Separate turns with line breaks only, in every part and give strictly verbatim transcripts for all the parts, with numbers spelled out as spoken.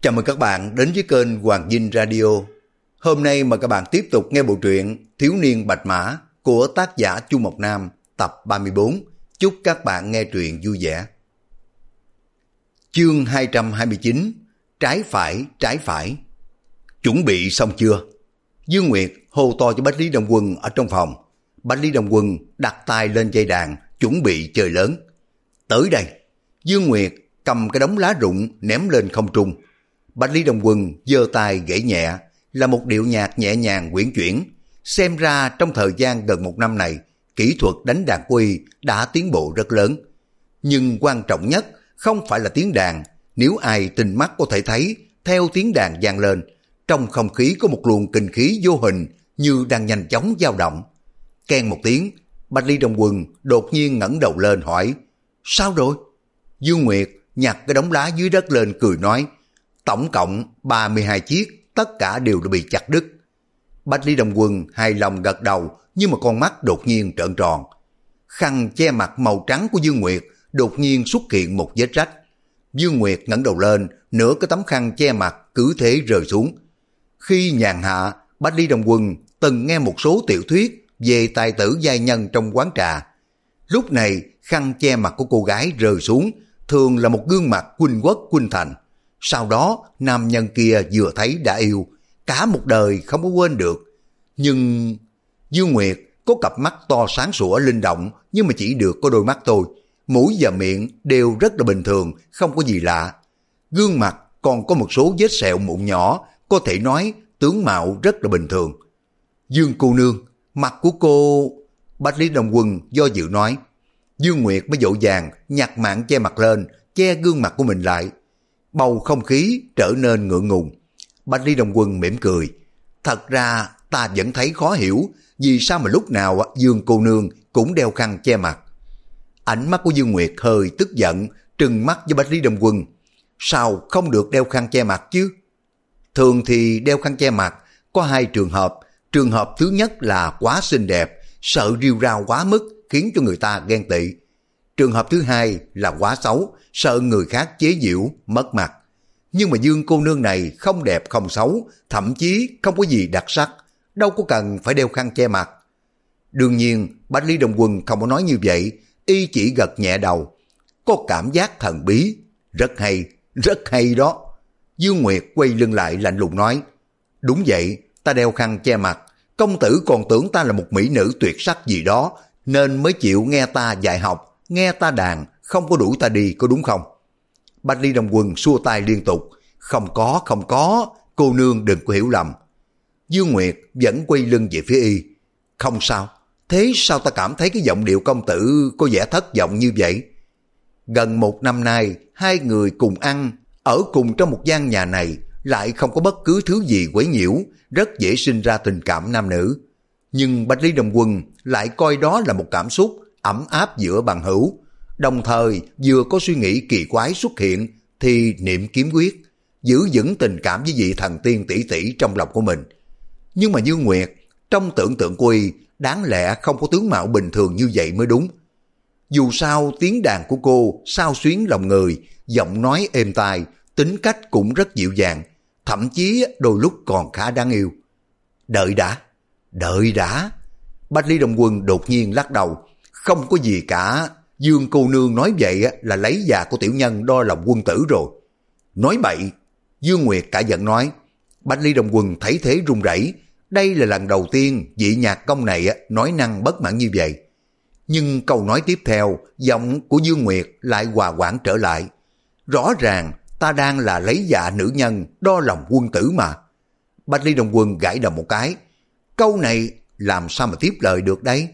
Chào mừng các bạn đến với kênh Hoàng Dinh Radio. Hôm nay mời các bạn tiếp tục nghe bộ truyện Thiếu niên Bạch Mã của tác giả Chu Mộc Nam tập ba mươi tư. Chúc các bạn nghe truyện vui vẻ. Chương hai trăm hai mươi chín. Trái phải, trái phải. Chuẩn bị xong chưa? Dương Nguyệt hô to cho Bách Lý Đông Quân ở trong phòng. Bách Lý Đông Quân đặt tay lên dây đàn, chuẩn bị chơi lớn. Tới đây. Dương Nguyệt cầm cái đống lá rụng ném lên không trung. Bách Lý Đông Quân giơ tay gãy nhẹ, là một điệu nhạc nhẹ nhàng uyển chuyển. Xem ra trong thời gian gần một năm này, kỹ thuật đánh đàn của y đã tiến bộ rất lớn. Nhưng quan trọng nhất không phải là tiếng đàn. Nếu ai tinh mắt có thể thấy, theo tiếng đàn vang lên, trong không khí có một luồng kinh khí vô hình như đang nhanh chóng dao động. Keng một tiếng, Bách Lý Đông Quân đột nhiên ngẩng đầu lên hỏi: sao rồi? Dương Nguyệt nhặt cái đống lá dưới đất lên cười nói: tổng cộng ba mươi hai chiếc, tất cả đều đã bị chặt đứt. Bách Lý Đông Quân hài lòng gật đầu, nhưng mà con mắt đột nhiên trợn tròn. Khăn che mặt màu trắng của Dương Nguyệt đột nhiên xuất hiện một vết rách. Dương Nguyệt ngẩng đầu lên, nửa cái tấm khăn che mặt cứ thế rơi xuống. Khi nhàn hạ, Bách Lý Đông Quân từng nghe một số tiểu thuyết về tài tử giai nhân trong quán trà. Lúc này khăn che mặt của cô gái rơi xuống thường là một gương mặt khuynh quốc khuynh thành. Sau đó nam nhân kia vừa thấy đã yêu, cả một đời không có quên được. Nhưng Dương Nguyệt có cặp mắt to sáng sủa linh động, nhưng mà chỉ được có đôi mắt thôi. Mũi và miệng đều rất là bình thường, không có gì lạ. Gương mặt còn có một số vết sẹo mụn nhỏ, có thể nói tướng mạo rất là bình thường. Dương cô nương, mặt của cô... Bách Lý Đông Quân do dự nói. Dương Nguyệt mới vội vàng nhặt mạng che mặt lên, che gương mặt của mình lại. Bầu không khí trở nên ngượng ngùng. Bách Lý Đông Quân mỉm cười. Thật ra ta vẫn thấy khó hiểu, vì sao mà lúc nào Dương cô nương cũng đeo khăn che mặt. Ánh mắt của Dương Nguyệt hơi tức giận, trừng mắt với Bách Lý Đông Quân. Sao không được đeo khăn che mặt chứ? Thường thì đeo khăn che mặt có hai trường hợp. Trường hợp thứ nhất là quá xinh đẹp, sợ rêu rao quá mức khiến cho người ta ghen tị. Trường hợp thứ hai là quá xấu, sợ người khác chế giễu, mất mặt. Nhưng mà Dương cô nương này không đẹp không xấu, thậm chí không có gì đặc sắc, đâu có cần phải đeo khăn che mặt. Đương nhiên, Bách Lý Đông Quân không có nói như vậy, y chỉ gật nhẹ đầu. Có cảm giác thần bí, rất hay, rất hay đó. Dương Nguyệt quay lưng lại lạnh lùng nói: đúng vậy, ta đeo khăn che mặt, công tử còn tưởng ta là một mỹ nữ tuyệt sắc gì đó, nên mới chịu nghe ta dạy học, nghe ta đàn, không có đuổi ta đi, có đúng không? Bách Lý Đông Quân xua tay liên tục. Không có, không có, cô nương đừng có hiểu lầm. Dương Nguyệt vẫn quay lưng về phía y. Không sao, thế sao ta cảm thấy cái giọng điệu công tử có vẻ thất vọng như vậy? Gần một năm nay, hai người cùng ăn, ở cùng trong một gian nhà này, lại không có bất cứ thứ gì quấy nhiễu, rất dễ sinh ra tình cảm nam nữ. Nhưng Bách Lý Đông Quân lại coi đó là một cảm xúc ấm áp giữa bằng hữu, đồng thời vừa có suy nghĩ kỳ quái xuất hiện thì niệm kiếm quyết, giữ vững tình cảm với vị thần tiên tỷ tỷ trong lòng của mình. Nhưng mà Dương Nguyệt, trong tưởng tượng của y, đáng lẽ không có tướng mạo bình thường như vậy mới đúng. Dù sao tiếng đàn của cô xao xuyến lòng người, giọng nói êm tai, tính cách cũng rất dịu dàng, thậm chí đôi lúc còn khá đáng yêu. Đợi đã, đợi đã. Bách Lý Đông Quân đột nhiên lắc đầu. Không có gì cả, Dương cô nương nói vậy là lấy già của tiểu nhân đo lòng quân tử rồi. Nói bậy. Dương Nguyệt cả giận nói. Bách Lý Đông Quân thấy thế run rẩy. Đây là lần đầu tiên vị nhạc công này nói năng bất mãn như vậy. Nhưng câu nói tiếp theo, giọng của Dương Nguyệt lại hòa hoãn trở lại. Rõ ràng ta đang là lấy dạ nữ nhân đo lòng quân tử mà. Bách Lý Đông Quân gãi đầu một cái. Câu này làm sao mà tiếp lời được đấy?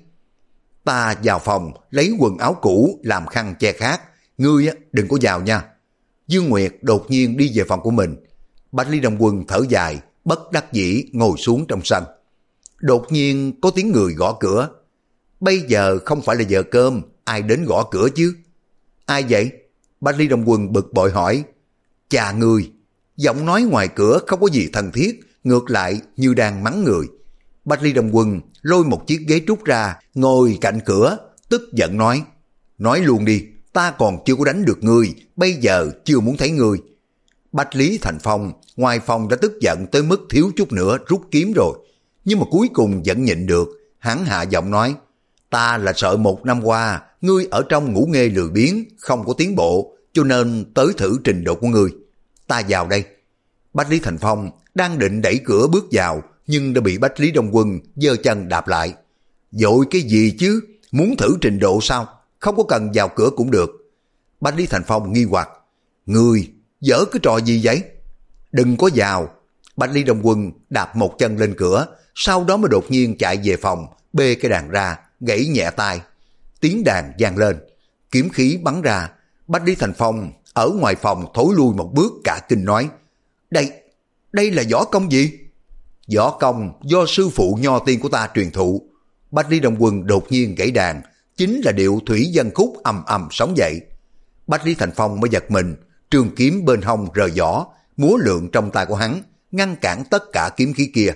Ta vào phòng lấy quần áo cũ làm khăn che khác, ngươi đừng có vào nha. Dương Nguyệt đột nhiên đi về phòng của mình. Bách Lý Đông Quân thở dài, bất đắc dĩ ngồi xuống trong sân. Đột nhiên có tiếng người gõ cửa. Bây giờ không phải là giờ cơm, ai đến gõ cửa chứ? Ai vậy? Bách Lý Đông Quân bực bội hỏi. Chà ngươi, giọng nói ngoài cửa không có gì thân thiết, ngược lại như đang mắng người. Bách Lý Đông Quân lôi một chiếc ghế trúc ra, ngồi cạnh cửa, tức giận nói. Nói luôn đi, ta còn chưa có đánh được ngươi, bây giờ chưa muốn thấy ngươi. Bách Lý Thành Phong ngoài phòng đã tức giận tới mức thiếu chút nữa rút kiếm rồi, nhưng mà cuối cùng vẫn nhịn được. Hắn hạ giọng nói, ta là sợ một năm qua ngươi ở trong ngủ nghê lười biếng, không có tiến bộ, cho nên tới thử trình độ của ngươi. Ta vào đây. Bách Lý Thành Phong đang định đẩy cửa bước vào, nhưng đã bị Bách Lý Đông Quân giơ chân đạp lại. Vội cái gì chứ, muốn thử trình độ sao, không có cần vào cửa cũng được. Bách Lý Thành Phong nghi hoặc, ngươi giở cái trò gì vậy? Đừng có vào. Bách Lý Đông Quân đạp một chân lên cửa, sau đó mới đột nhiên chạy về phòng, bê cái đàn ra, gãy nhẹ tay. Tiếng đàn vang lên, kiếm khí bắn ra. Bách Lý Thành Phong ở ngoài phòng thối lui một bước cả kinh nói, đây, đây là võ công gì? Võ công do sư phụ nho tiên của ta truyền thụ. Bách Lý Đông Quân đột nhiên gãy đàn, chính là điệu thủy dân khúc ầm ầm sóng dậy. Bách Lý Thành Phong mới giật mình, trường kiếm bên hông rời vỏ, múa lượn trong tay của hắn, ngăn cản tất cả kiếm khí kia.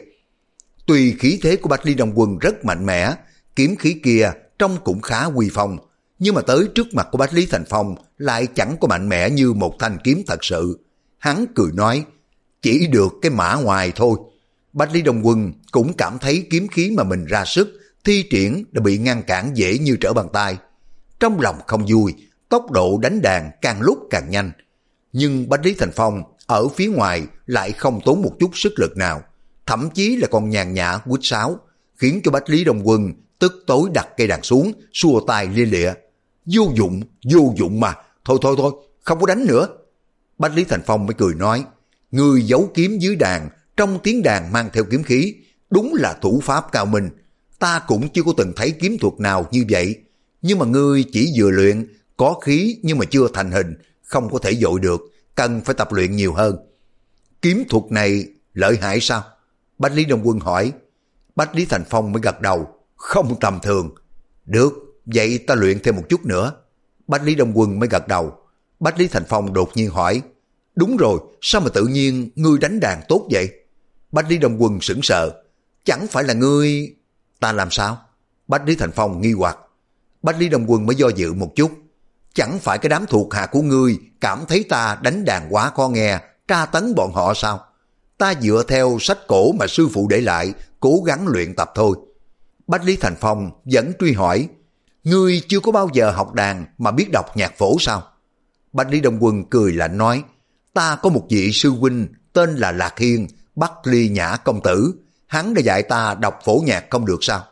Tuy khí thế của Bách Lý Đông Quân rất mạnh mẽ, kiếm khí kia trông cũng khá uy phong, nhưng mà tới trước mặt của Bách Lý Thành Phong lại chẳng có mạnh mẽ như một thanh kiếm thật sự. Hắn cười nói, chỉ được cái mã ngoài thôi. Bách Lý Đông Quân cũng cảm thấy kiếm khí mà mình ra sức thi triển đã bị ngăn cản dễ như trở bàn tay. Trong lòng không vui, tốc độ đánh đàn càng lúc càng nhanh. Nhưng Bách Lý Thành Phong ở phía ngoài lại không tốn một chút sức lực nào, thậm chí là còn nhàn nhã quýt sáo, khiến cho Bách Lý Đông Quân tức tối đặt cây đàn xuống, xua tay lia lịa. Vô dụng, vô dụng mà, thôi thôi thôi, không có đánh nữa. Bách Lý Thành Phong mới cười nói, ngươi giấu kiếm dưới đàn, trong tiếng đàn mang theo kiếm khí, đúng là thủ pháp cao minh. Ta cũng chưa có từng thấy kiếm thuật nào như vậy, nhưng mà ngươi chỉ vừa luyện, có khí nhưng mà chưa thành hình, không có thể dội được, cần phải tập luyện nhiều hơn. Kiếm thuật này lợi hại sao? Bách Lý Đông Quân hỏi. Bách Lý Thành Phong mới gật đầu, không tầm thường. Được, vậy ta luyện thêm một chút nữa. Bách Lý Đông Quân mới gật đầu. Bách Lý Thành Phong đột nhiên hỏi, đúng rồi, sao mà tự nhiên ngươi đánh đàn tốt vậy? Bách Lý Đông Quân sững sờ, chẳng phải là ngươi... Ta làm sao? Bách Lý Thành Phong nghi hoặc. Bách Lý Đông Quân mới do dự một chút, chẳng phải cái đám thuộc hạ của ngươi cảm thấy ta đánh đàn quá khó nghe, tra tấn bọn họ sao? Ta dựa theo sách cổ mà sư phụ để lại, cố gắng luyện tập thôi. Bách Lý Thành Phong vẫn truy hỏi, ngươi chưa có bao giờ học đàn mà biết đọc nhạc phổ sao? Bách Lý Đông Quân cười lạnh nói, ta có một vị sư huynh tên là Lạc Hiên, Bắc Ly Nhã công tử, hắn đã dạy ta đọc phổ nhạc không được sao?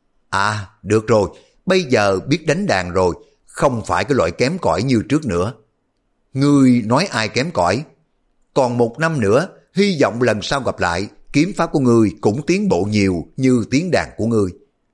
À, được rồi, bây giờ biết đánh đàn rồi, không phải cái loại kém cỏi như trước nữa. Ngươi nói ai kém cỏi? Còn một năm nữa, hy vọng lần sau gặp lại, kiếm pháp của ngươi cũng tiến bộ nhiều như tiếng đàn của ngươi.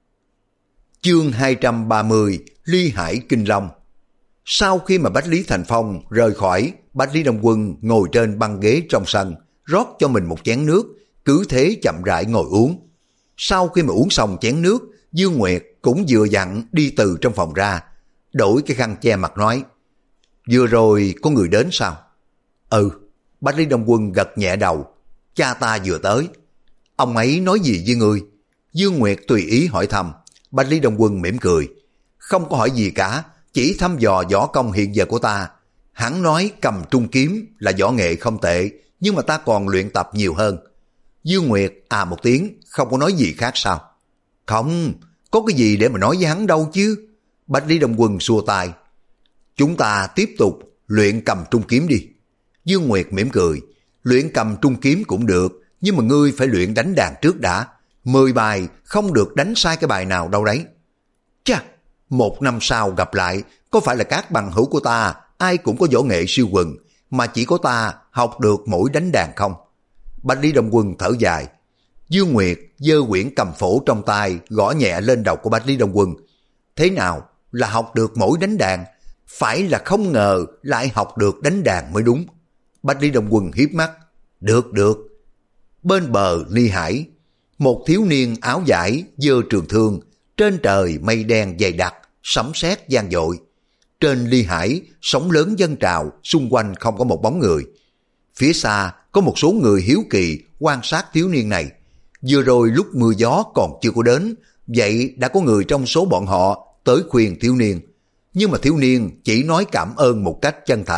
Chương hai trăm ba mươi, Ly Hải Kinh Long. Sau khi mà Bách Lý Thành Phong rời khỏi, Bách Lý Đông Quân ngồi trên băng ghế trong sân, rót cho mình một chén nước, cứ thế chậm rãi ngồi uống. Sau khi mà uống xong chén nước, Dương Nguyệt cũng vừa dặn đi từ trong phòng ra, đổi cái khăn che mặt nói, vừa rồi có người đến sao? Ừ. Bách Lý Đông Quân gật nhẹ đầu, cha ta vừa tới. Ông ấy nói gì với ngươi? Dương Nguyệt tùy ý hỏi thăm. Bách Lý Đông Quân mỉm cười, không có hỏi gì cả, chỉ thăm dò võ công hiện giờ của ta. Hắn nói cầm trung kiếm là võ nghệ không tệ, nhưng mà ta còn luyện tập nhiều hơn. Dương Nguyệt à một tiếng, không có nói gì khác sao? Không, có cái gì để mà nói với hắn đâu chứ. Bách Lý Đông Quân xua tay, chúng ta tiếp tục luyện cầm trung kiếm đi. Dương Nguyệt mỉm cười, luyện cầm trung kiếm cũng được, nhưng mà ngươi phải luyện đánh đàn trước đã. Mười bài không được đánh sai cái bài nào đâu đấy. Chà, một năm sau gặp lại, có phải là các bằng hữu của ta ai cũng có võ nghệ siêu quần, mà chỉ có ta học được mỗi đánh đàn không? Bách Lý Đông Quân thở dài. Dương Nguyệt giơ quyển cầm phổ trong tay, gõ nhẹ lên đầu của Bách Lý Đông Quân. Thế nào là học được mỗi đánh đàn? Phải là không ngờ lại học được đánh đàn mới đúng. Bách Lý Đông Quân hiếp mắt. Được được. Bên bờ Ly Hải, một thiếu niên áo vải giơ trường thương, trên trời mây đen dày đặc, sấm sét vang dội. Trên Ly Hải, sóng lớn dâng trào, xung quanh không có một bóng người. Phía xa có một số người hiếu kỳ quan sát thiếu niên này. Vừa rồi lúc mưa gió còn chưa có đến, vậy đã có người trong số bọn họ tới khuyên thiếu niên. Nhưng mà thiếu niên chỉ nói cảm ơn một cách chân thành,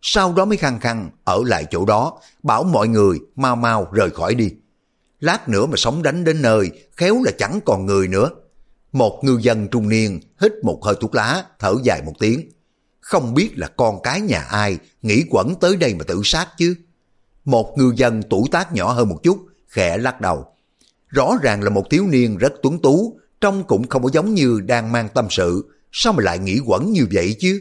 sau đó mới khăng khăng ở lại chỗ đó, bảo mọi người mau mau rời khỏi đi. Lát nữa mà sóng đánh đến nơi, khéo là chẳng còn người nữa. Một ngư dân trung niên hít một hơi thuốc lá, thở dài một tiếng. Không biết là con cái nhà ai nghĩ quẩn tới đây mà tự sát chứ. Một ngư dân tuổi tác nhỏ hơn một chút, khẽ lắc đầu. Rõ ràng là một thiếu niên rất tuấn tú, trông cũng không có giống như đang mang tâm sự, sao mà lại nghĩ quẩn như vậy chứ?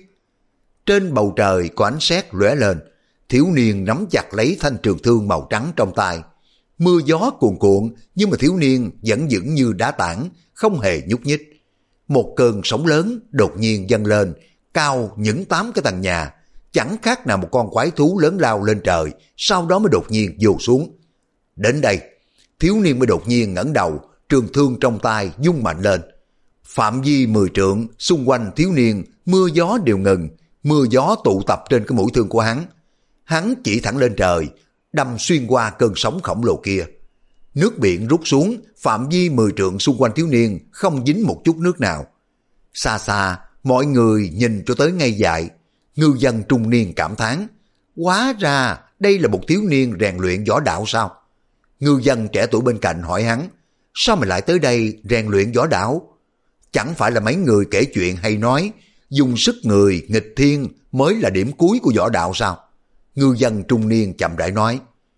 Trên bầu trời có ánh sét lóe lên, thiếu niên nắm chặt lấy thanh trường thương màu trắng trong tay. Mưa gió cuồn cuộn, nhưng mà thiếu niên vẫn vững như đá tảng, không hề nhúc nhích. Một cơn sóng lớn đột nhiên dâng lên, cao những tám cái tầng nhà, chẳng khác nào một con quái thú lớn lao lên trời, sau đó mới đột nhiên vồ xuống. Đến đây, thiếu niên mới đột nhiên ngẩng đầu, trường thương trong tay vung mạnh lên. Phạm vi mười trượng, xung quanh thiếu niên, mưa gió đều ngừng, mưa gió tụ tập trên cái mũi thương của hắn. Hắn chỉ thẳng lên trời, đâm xuyên qua cơn sóng khổng lồ kia. Nước biển rút xuống, phạm vi mười trượng xung quanh thiếu niên không dính một chút nước nào. Xa xa, mọi người nhìn cho tới ngây dại. Ngư dân trung niên cảm thán, hóa ra đây là một thiếu niên rèn luyện võ đạo sao? Ngư dân trẻ tuổi bên cạnh hỏi hắn, sao mà lại tới đây rèn luyện võ đạo? Chẳng phải là mấy người kể chuyện hay nói, dùng sức người nghịch thiên mới là điểm cuối của võ đạo sao? Ngư dân trung niên chậm rãi nói,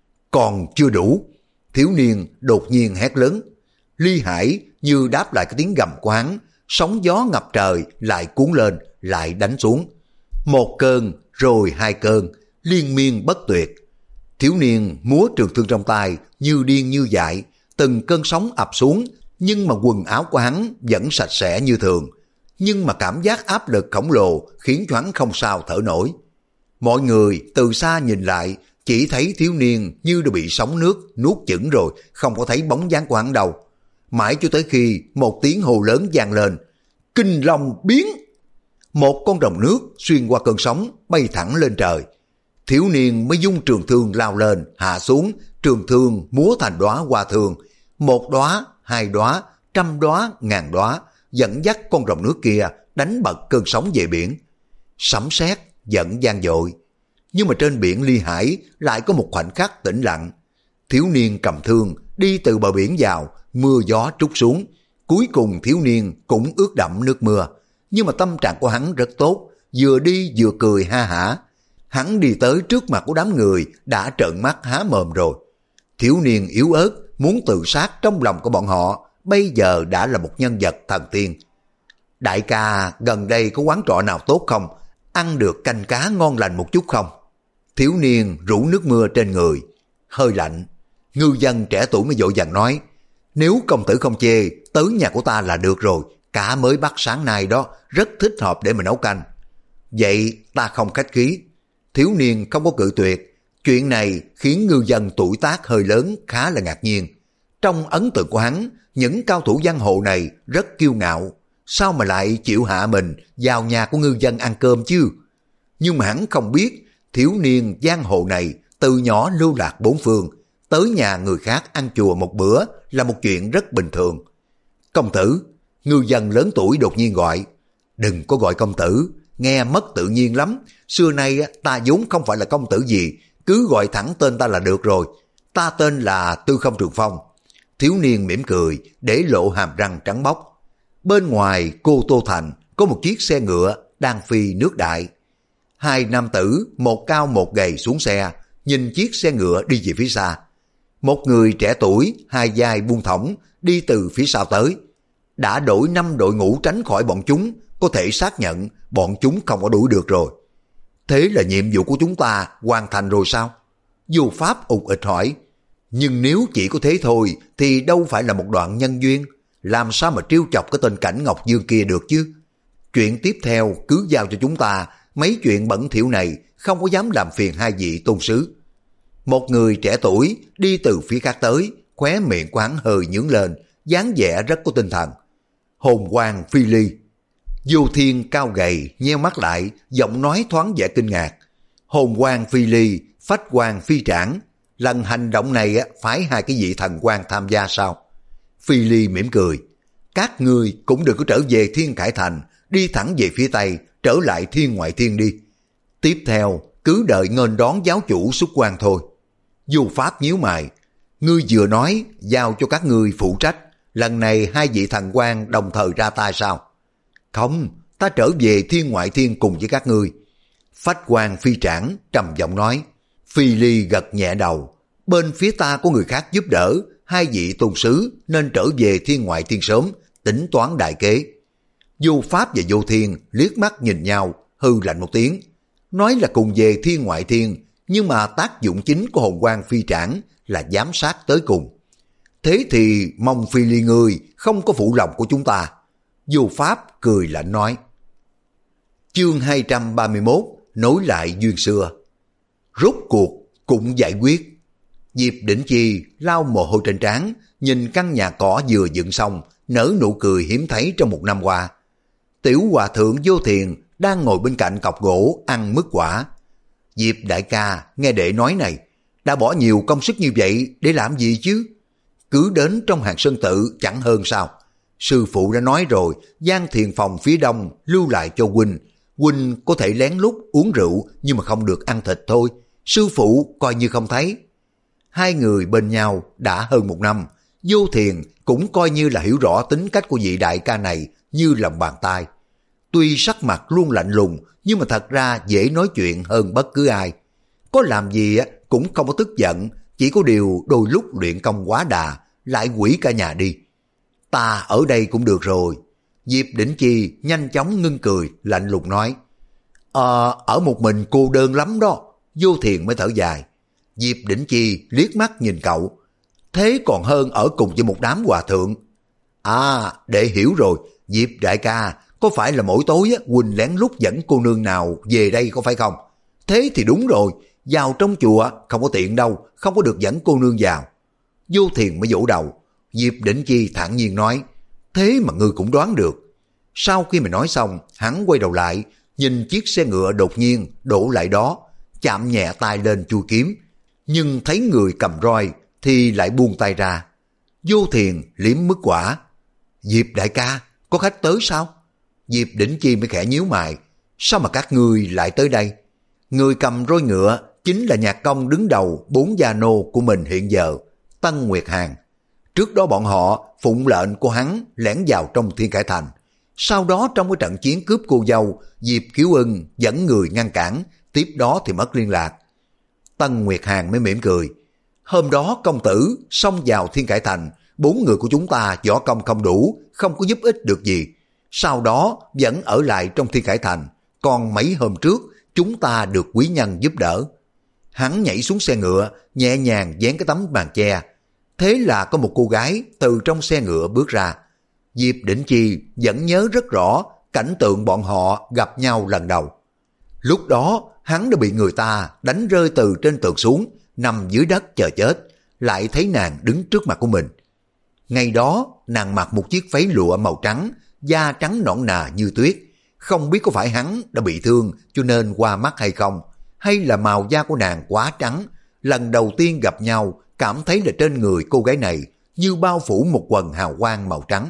còn chưa đủ. Thiếu niên đột nhiên hét lớn. Ly Hải như đáp lại cái tiếng gầm của hắn, sóng gió ngập trời lại cuốn lên, lại đánh xuống. Một cơn, rồi hai cơn, liên miên bất tuyệt. Thiếu niên múa trường thương trong tay như điên như dại, từng cơn sóng ập xuống, nhưng mà quần áo của hắn vẫn sạch sẽ như thường. Nhưng mà cảm giác áp lực khổng lồ khiến cho hắn không sao thở nổi. Mọi người từ xa nhìn lại, chỉ thấy thiếu niên như đã bị sóng nước nuốt chửng rồi, không có thấy bóng dáng của hắn đâu. Mãi cho tới khi một tiếng hô lớn vang lên, Kinh Long biến! Một con rồng nước xuyên qua cơn sóng bay thẳng lên trời. Thiếu niên mới dung trường thương lao lên, hạ xuống, trường thương múa thành đóa hoa thương. Một đóa, hai đóa, trăm đóa, ngàn đóa, dẫn dắt con rồng nước kia đánh bật cơn sóng về biển. Sấm sét vẫn vang dội. Nhưng mà trên biển Ly Hải lại có một khoảnh khắc tĩnh lặng. Thiếu niên cầm thương đi từ bờ biển vào, mưa gió trút xuống. Cuối cùng thiếu niên cũng ướt đẫm nước mưa. Nhưng mà tâm trạng của hắn rất tốt, vừa đi vừa cười ha hả. Hắn đi tới trước mặt của đám người đã trợn mắt há mồm rồi. Thiếu niên yếu ớt muốn tự sát trong lòng của bọn họ, bây giờ đã là một nhân vật thần tiên. Đại ca, gần đây có quán trọ nào tốt không? Ăn được canh cá ngon lành một chút không? Thiếu niên rủ nước mưa trên người. Hơi lạnh. Ngư dân trẻ tuổi mới vội vàng nói, nếu công tử không chê, tới nhà của ta là được rồi. Cá mới bắt sáng nay đó, rất thích hợp để mà nấu canh. Vậy ta không khách khí. Thiếu niên không có cự tuyệt. Chuyện này khiến ngư dân tuổi tác hơi lớn khá là ngạc nhiên. Trong ấn tượng của hắn, những cao thủ giang hồ này rất kiêu ngạo. Sao mà lại chịu hạ mình vào nhà của ngư dân ăn cơm chứ? Nhưng mà hắn không biết, thiếu niên giang hồ này từ nhỏ lưu lạc bốn phương, tới nhà người khác ăn chùa một bữa là một chuyện rất bình thường. Công tử, ngư dân lớn tuổi đột nhiên gọi. Đừng có gọi công tử, nghe mất tự nhiên lắm. Xưa nay ta vốn không phải là công tử gì, cứ gọi thẳng tên ta là được rồi. Ta tên là Tư Không Trường Phong. Thiếu niên mỉm cười, để lộ hàm răng trắng bóc. Bên ngoài Cô Tô Thành có một chiếc xe ngựa đang phi nước đại. Hai nam tử, một cao một gầy xuống xe, nhìn chiếc xe ngựa đi về phía xa. Một người trẻ tuổi, hai vai buông thõng, đi từ phía sau tới. Đã đổi năm đội ngũ tránh khỏi bọn chúng, có thể xác nhận bọn chúng không có đuổi được rồi. Thế là nhiệm vụ của chúng ta hoàn thành rồi sao? Dù Pháp ục ịch hỏi. Nhưng nếu chỉ có thế thôi thì đâu phải là một đoạn nhân duyên. Làm sao mà trêu chọc cái tên Cảnh Ngọc Dương kia được chứ? Chuyện tiếp theo cứ giao cho chúng ta. Mấy chuyện bẩn thỉu này không có dám làm phiền hai vị tôn sứ. Một người trẻ tuổi đi từ phía khác tới, khóe miệng của hắn hơi nhướng lên, dáng vẻ rất có tinh thần. Hồn quang phi ly. Vô Thiên cao gầy, nheo mắt lại, giọng nói thoáng vẻ kinh ngạc. Hồn quang phi ly, phách quang phi trảng. Lần hành động này phải hai cái vị thần quan tham gia sao? Phi ly mỉm cười. Các ngươi cũng đừng có trở về Thiên Khải Thành, đi thẳng về phía Tây, trở lại Thiên Ngoại Thiên đi. Tiếp theo, cứ đợi nghênh đón giáo chủ xuất quan thôi. Vô Pháp nhíu mày, ngươi vừa nói giao cho các ngươi phụ trách, lần này hai vị thần quan đồng thời ra tay sao? Không, ta trở về thiên ngoại thiên cùng với các ngươi. Phách quan phi trảng trầm giọng nói. Phi Ly gật nhẹ đầu, bên phía ta có người khác giúp đỡ, hai vị tôn sứ nên trở về thiên ngoại thiên sớm, tính toán đại kế. Vô Pháp và Vô Thiên liếc mắt nhìn nhau, hư lạnh một tiếng. Nói là cùng về thiên ngoại thiên, nhưng mà tác dụng chính của hồn quan phi trảng là giám sát tới cùng. Thế thì mong Phi Ly ngươi không có phụ lòng của chúng ta. Vô Pháp cười lạnh nói. Chương hai trăm ba mươi mốt, nối lại duyên xưa. Rốt cuộc cũng giải quyết. Diệp Đỉnh Chi lau mồ hôi trên trán, nhìn căn nhà cỏ vừa dựng xong, nở nụ cười hiếm thấy trong một năm qua. Tiểu hòa thượng Vô Thiền đang ngồi bên cạnh cọc gỗ ăn mứt quả. Diệp đại ca nghe đệ nói này, đã bỏ nhiều công sức như vậy để làm gì chứ? Cứ đến trong hàng sơn tự chẳng hơn sao? Sư phụ đã nói rồi, gian thiền phòng phía đông lưu lại cho huynh. Huynh có thể lén lút uống rượu nhưng mà không được ăn thịt thôi. Sư phụ coi như không thấy. Hai người bên nhau đã hơn một năm. Vô Thiền cũng coi như là hiểu rõ tính cách của vị đại ca này như lòng bàn tay. Tuy sắc mặt luôn lạnh lùng, nhưng mà thật ra dễ nói chuyện hơn bất cứ ai. Có làm gì cũng không có tức giận, chỉ có điều đôi lúc luyện công quá đà, lại quỷ cả nhà đi. Ta ở đây cũng được rồi. Diệp Đỉnh Chi nhanh chóng ngưng cười, lạnh lùng nói. Ờ, ở một mình cô đơn lắm đó. Vô Thiền mới thở dài. Diệp Đỉnh Chi liếc mắt nhìn cậu. Thế còn hơn ở cùng với một đám hòa thượng. À, để hiểu rồi, Diệp đại ca, có phải là mỗi tối á, Quỳnh lén lút dẫn cô nương nào về đây có phải không? Thế thì đúng rồi, vào trong chùa không có tiện đâu, không có được dẫn cô nương vào. Vô Thiền mới vỗ đầu. Diệp Đỉnh Chi thản nhiên nói, thế mà ngươi cũng đoán được. Sau khi mà nói xong, hắn quay đầu lại, nhìn chiếc xe ngựa đột nhiên đổ lại đó, chạm nhẹ tay lên chui kiếm, nhưng thấy người cầm roi thì lại buông tay ra. Vô Thiền liếm mứt quả. Diệp đại ca, có khách tới sao? Diệp Đỉnh Chi mới khẽ nhíu mày. Sao mà các ngươi lại tới đây? Người cầm roi ngựa chính là nhạc công đứng đầu bốn gia nô của mình hiện giờ, Tân Nguyệt Hàn. Trước đó bọn họ phụng lệnh của hắn lẻn vào trong Thiên Khải Thành. Sau đó trong cái trận chiến cướp cô dâu, Diệp Kiếu Ưng dẫn người ngăn cản, tiếp đó thì mất liên lạc. Tân Nguyệt Hàn mới mỉm cười. Hôm đó công tử xông vào Thiên Khải Thành, bốn người của chúng ta võ công không đủ, không có giúp ích được gì. Sau đó vẫn ở lại trong Thiên Khải Thành, còn mấy hôm trước chúng ta được quý nhân giúp đỡ. Hắn nhảy xuống xe ngựa, nhẹ nhàng dán cái tấm màn che. Thế là có một cô gái từ trong xe ngựa bước ra. Diệp Đỉnh Chi vẫn nhớ rất rõ cảnh tượng bọn họ gặp nhau lần đầu. Lúc đó hắn đã bị người ta đánh rơi từ trên tường xuống, nằm dưới đất chờ chết, lại thấy nàng đứng trước mặt của mình. Ngày đó nàng mặc một chiếc váy lụa màu trắng, da trắng nõn nà như tuyết. Không biết có phải hắn đã bị thương cho nên qua mắt hay không, hay là màu da của nàng quá trắng. Lần đầu tiên gặp nhau cảm thấy là trên người cô gái này như bao phủ một quần hào quang màu trắng.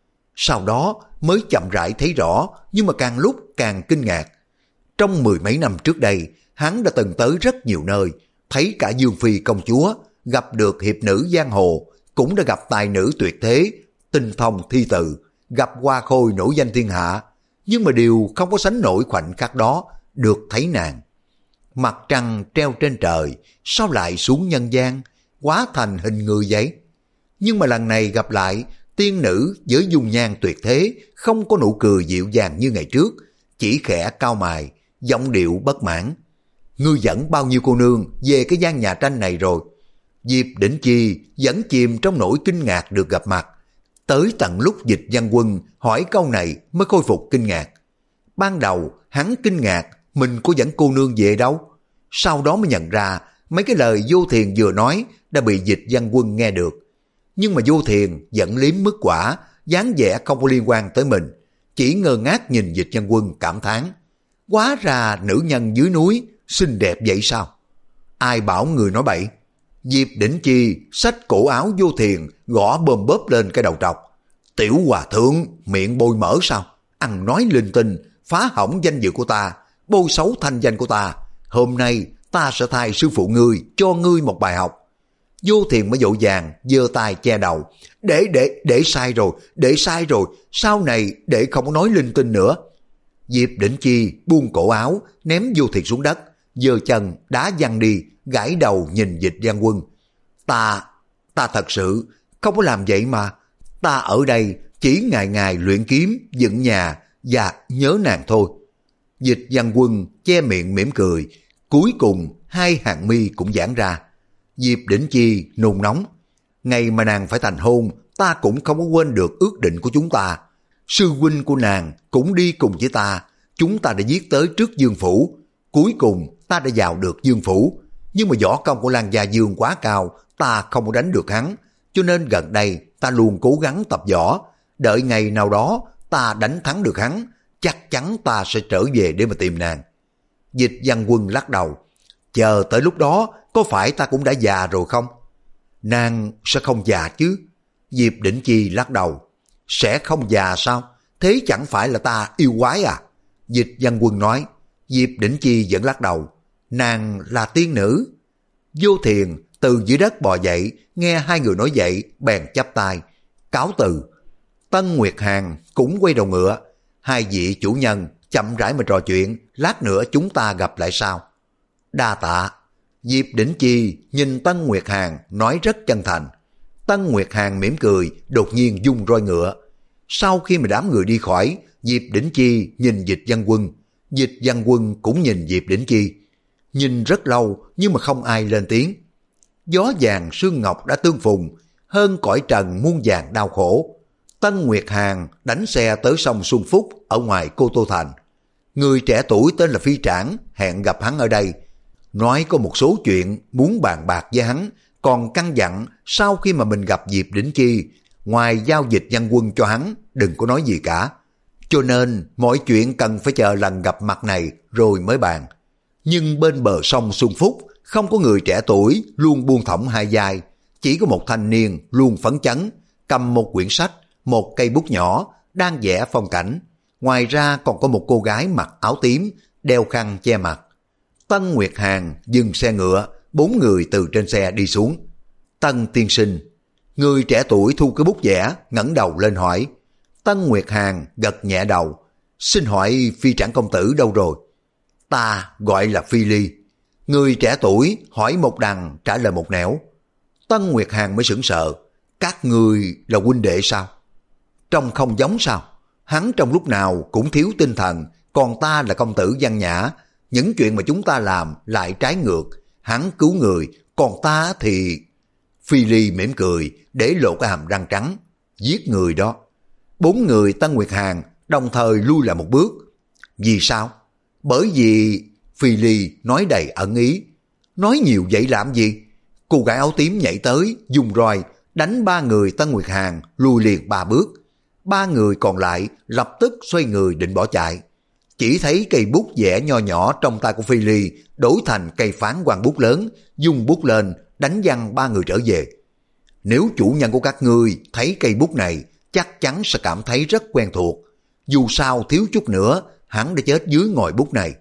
Sau đó mới chậm rãi thấy rõ, nhưng mà càng lúc càng kinh ngạc. Trong mười mấy năm trước đây, hắn đã từng tới rất nhiều nơi, thấy cả Dương Phi công chúa, gặp được hiệp nữ giang hồ, cũng đã gặp tài nữ tuyệt thế, tinh thông thi từ, gặp hoa khôi nổi danh thiên hạ, nhưng mà điều không có sánh nổi khoảnh khắc đó, được thấy nàng. Mặt trăng treo trên trời, sao lại xuống nhân gian, hóa thành hình người vậy? Nhưng mà lần này gặp lại, tiên nữ với dung nhan tuyệt thế, không có nụ cười dịu dàng như ngày trước, chỉ khẽ cau mày, giọng điệu bất mãn. Ngươi dẫn bao nhiêu cô nương về cái gian nhà tranh này rồi? Diệp Đỉnh Chi vẫn chìm trong nỗi kinh ngạc được gặp mặt. Tới tận lúc Dịch Văn Quân hỏi câu này mới khôi phục kinh ngạc. Ban đầu hắn kinh ngạc mình có dẫn cô nương về đâu. Sau đó mới nhận ra mấy cái lời Vô Thiền vừa nói đã bị Dịch Văn Quân nghe được. Nhưng mà Vô Thiền vẫn liếm mứt quả, dáng vẻ không có liên quan tới mình. Chỉ ngơ ngác nhìn Dịch Văn Quân cảm thán. Hóa ra nữ nhân dưới núi xinh đẹp vậy sao? Ai bảo người nói bậy? Diệp Đỉnh Chi xách cổ áo Vô Thiền gõ bơm bóp lên cái đầu trọc. Tiểu hòa thượng miệng bôi mỡ sao? Ăn nói linh tinh, phá hỏng danh dự của ta, bôi xấu thanh danh của ta. hôm nay ta sẽ thay sư phụ ngươi cho ngươi một bài học. Vô Thiền mới vội vàng giơ tay che đầu. Để, để, để sai rồi, để sai rồi, sau này để không có nói linh tinh nữa. Diệp Đỉnh Chi buông cổ áo, ném Vô Thiền xuống đất, giơ chân đá văng đi, gãi đầu nhìn Dịch Văn Quân. Ta, ta thật sự không có làm vậy mà. Ta ở đây chỉ ngày ngày luyện kiếm, dựng nhà và nhớ nàng thôi. Dịch Văn Quân che miệng mỉm cười, cuối cùng hai hàng mi cũng giãn ra. Diệp Đỉnh Chi nôn nóng. Ngày mà nàng phải thành hôn, ta cũng không có quên được ước định của chúng ta. Sư huynh của nàng cũng đi cùng với ta. Chúng ta đã giết tới trước Dương Phủ. Cuối cùng ta đã vào được Dương Phủ. Nhưng mà võ công của Lan Gia Dương quá cao, ta không có đánh được hắn. Cho nên gần đây ta luôn cố gắng tập võ. Đợi ngày nào đó ta đánh thắng được hắn, chắc chắn ta sẽ trở về để mà tìm nàng. Dịch Văn Quân lắc đầu. Chờ tới lúc đó có phải ta cũng đã già rồi không? Nàng sẽ không già chứ. Diệp Đỉnh Chi lắc đầu. Sẽ không già sao? Thế chẳng phải là ta yêu quái à? Dịch Văn Quân nói. Diệp Đỉnh Chi vẫn lắc đầu. Nàng là tiên nữ. Vô Thiền từ dưới đất bò dậy, nghe hai người nói vậy, bèn chắp tay cáo từ. Tân Nguyệt Hàn cũng quay đầu ngựa. Hai vị chủ nhân chậm rãi mà trò chuyện, lát nữa chúng ta gặp lại sau. Đa tạ. Diệp Đỉnh Chi nhìn Tân Nguyệt Hàn nói rất chân thành. Tân Nguyệt Hàn mỉm cười, đột nhiên vung roi ngựa. Sau khi mà đám người đi khỏi, Diệp Đỉnh Chi nhìn Dịch Văn Quân. Dịch Văn Quân cũng nhìn Diệp Đỉnh Chi. Nhìn rất lâu nhưng mà không ai lên tiếng. Gió vàng sương ngọc đã tương phùng, hơn cõi trần muôn vàn đau khổ. Tân Nguyệt Hàn đánh xe tới sông Xuân Phúc ở ngoài Cô Tô Thành. Người trẻ tuổi tên là Phi Trảng hẹn gặp hắn ở đây. Nói có một số chuyện muốn bàn bạc với hắn, còn căn dặn sau khi mà mình gặp Diệp Đỉnh Chi, ngoài giao Dịch Văn Quân cho hắn, đừng có nói gì cả. Cho nên mọi chuyện cần phải chờ lần gặp mặt này rồi mới bàn. Nhưng bên bờ sông Xuân Phúc không có người trẻ tuổi luôn buông thõng hai vai, chỉ có một thanh niên luôn phấn chấn, cầm một quyển sách, một cây bút nhỏ, đang vẽ phong cảnh. Ngoài ra còn có một cô gái mặc áo tím, đeo khăn che mặt. Tân Nguyệt Hàn dừng xe ngựa, bốn người từ trên xe đi xuống. Tân tiên sinh. Người trẻ tuổi thu cái bút vẽ, ngẩng đầu lên hỏi. Tân Nguyệt Hàn gật nhẹ đầu. Xin hỏi Phi Trảng công tử đâu rồi? Ta gọi là Phi Ly. Người trẻ tuổi hỏi một đằng trả lời một nẻo. Tân Nguyệt Hàn mới sững sờ. Các người là huynh đệ sao? Trông không giống sao? Hắn trong lúc nào cũng thiếu tinh thần, còn ta là công tử văn nhã. Những chuyện mà chúng ta làm lại trái ngược. Hắn cứu người, còn ta thì... Phi Ly mỉm cười, để lộ cái hàm răng trắng. Giết người đó. Bốn người Tân Nguyệt Hàn đồng thời lui lại một bước. Vì sao? Bởi vì... Phi Ly nói đầy ẩn ý. Nói nhiều vậy làm gì? Cô gái áo tím nhảy tới, dùng roi, đánh ba người Tân Nguyệt Hàn lùi liền ba bước. Ba người còn lại lập tức xoay người định bỏ chạy. Chỉ thấy cây bút vẽ nho nhỏ trong tay của Phi Ly đổi thành cây phán quang bút lớn, dùng bút lên, đánh văng ba người trở về. Nếu chủ nhân của các ngươi thấy cây bút này, chắc chắn sẽ cảm thấy rất quen thuộc. Dù sao thiếu chút nữa, hắn đã chết dưới ngòi bút này.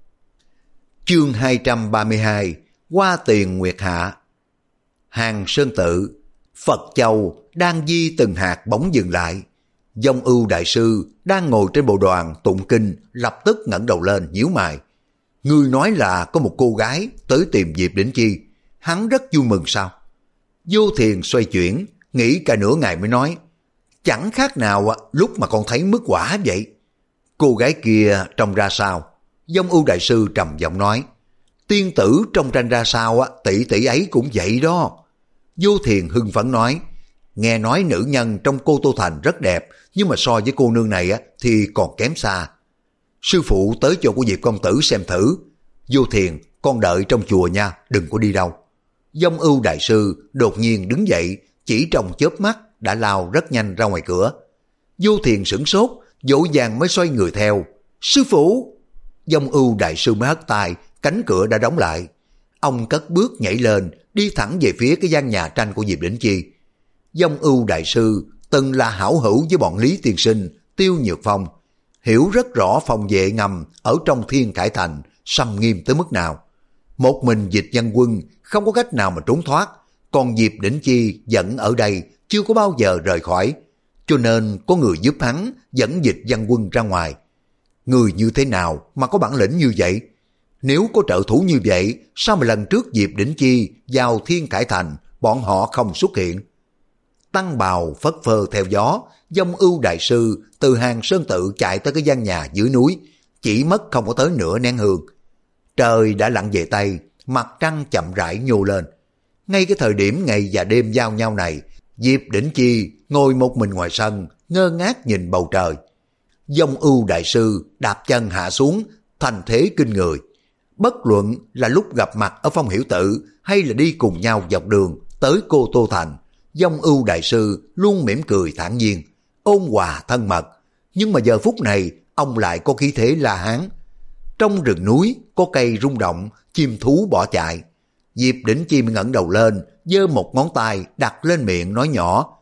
Chương hai trăm ba mươi hai. Hoa tiền nguyệt hạ. Hàng Sơn Tự, Phật Châu đang di từng hạt bỗng dừng lại. Dông Ưu đại sư đang ngồi trên bộ đoàn tụng kinh, lập tức ngẩng đầu lên nhíu mày. Ngươi nói là có một cô gái tới tìm Diệp Đỉnh Chi, hắn rất vui mừng sao? Vô Thiền xoay chuyển, nghĩ cả nửa ngày mới nói, chẳng khác nào lúc mà con thấy mứt quả vậy. Cô gái kia trông ra sao? Dông Ưu đại sư trầm giọng nói, tiên tử trông tranh ra sao tỷ tỷ ấy cũng vậy đó. Vô Thiền hưng phấn nói, nghe nói nữ nhân trong Cô Tô Thành rất đẹp, nhưng mà so với cô nương này thì còn kém xa. Sư phụ tới chỗ của Diệp công tử xem thử. Vô Thiền, con đợi trong chùa nha, đừng có đi đâu. Dông Ưu đại sư đột nhiên đứng dậy, chỉ trong chớp mắt đã lao rất nhanh ra ngoài cửa. Vô Thiền sửng sốt, vội vàng mới xoay người theo. Sư phụ! Dông Ưu đại sư mới hất tay, cánh cửa đã đóng lại. Ông cất bước nhảy lên, đi thẳng về phía cái gian nhà tranh của Diệp Đỉnh Chi. Dông Ưu đại sư từng là hảo hữu với bọn Lý Tiên Sinh, Tiêu Nhược Phong, hiểu rất rõ phòng vệ ngầm ở trong Thiên Khải Thành xâm nghiêm tới mức nào. Một mình Dịch Văn Quân không có cách nào mà trốn thoát, còn Diệp Đỉnh Chi vẫn ở đây chưa có bao giờ rời khỏi, cho nên có người giúp hắn dẫn Dịch Văn Quân ra ngoài. Người như thế nào mà có bản lĩnh như vậy? Nếu có trợ thủ như vậy, sao mà lần trước Diệp Đỉnh Chi vào Thiên Khải Thành bọn họ không xuất hiện? Tăng bào phất phơ theo gió, Vong Ưu Đại Sư từ Hàng Sơn Tự chạy tới cái gian nhà dưới núi, chỉ mất không có tới nửa nén hương. Trời đã lặn về Tây, mặt trăng chậm rãi nhô lên. Ngay cái thời điểm ngày và đêm giao nhau này, Diệp Đỉnh Chi ngồi một mình ngoài sân, ngơ ngác nhìn bầu trời. Vong Ưu Đại Sư đạp chân hạ xuống, thành thế kinh người. Bất luận là lúc gặp mặt ở Phong Hiểu Tự hay là đi cùng nhau dọc đường tới Cô Tô Thành, Vong Ưu Đại Sư luôn mỉm cười thản nhiên, ôn hòa thân mật. Nhưng mà giờ phút này, ông lại có khí thế La Hán. Trong rừng núi có cây rung động, chim thú bỏ chạy. Diệp Đỉnh Chi ngẩng đầu lên, giơ một ngón tay đặt lên miệng nói nhỏ.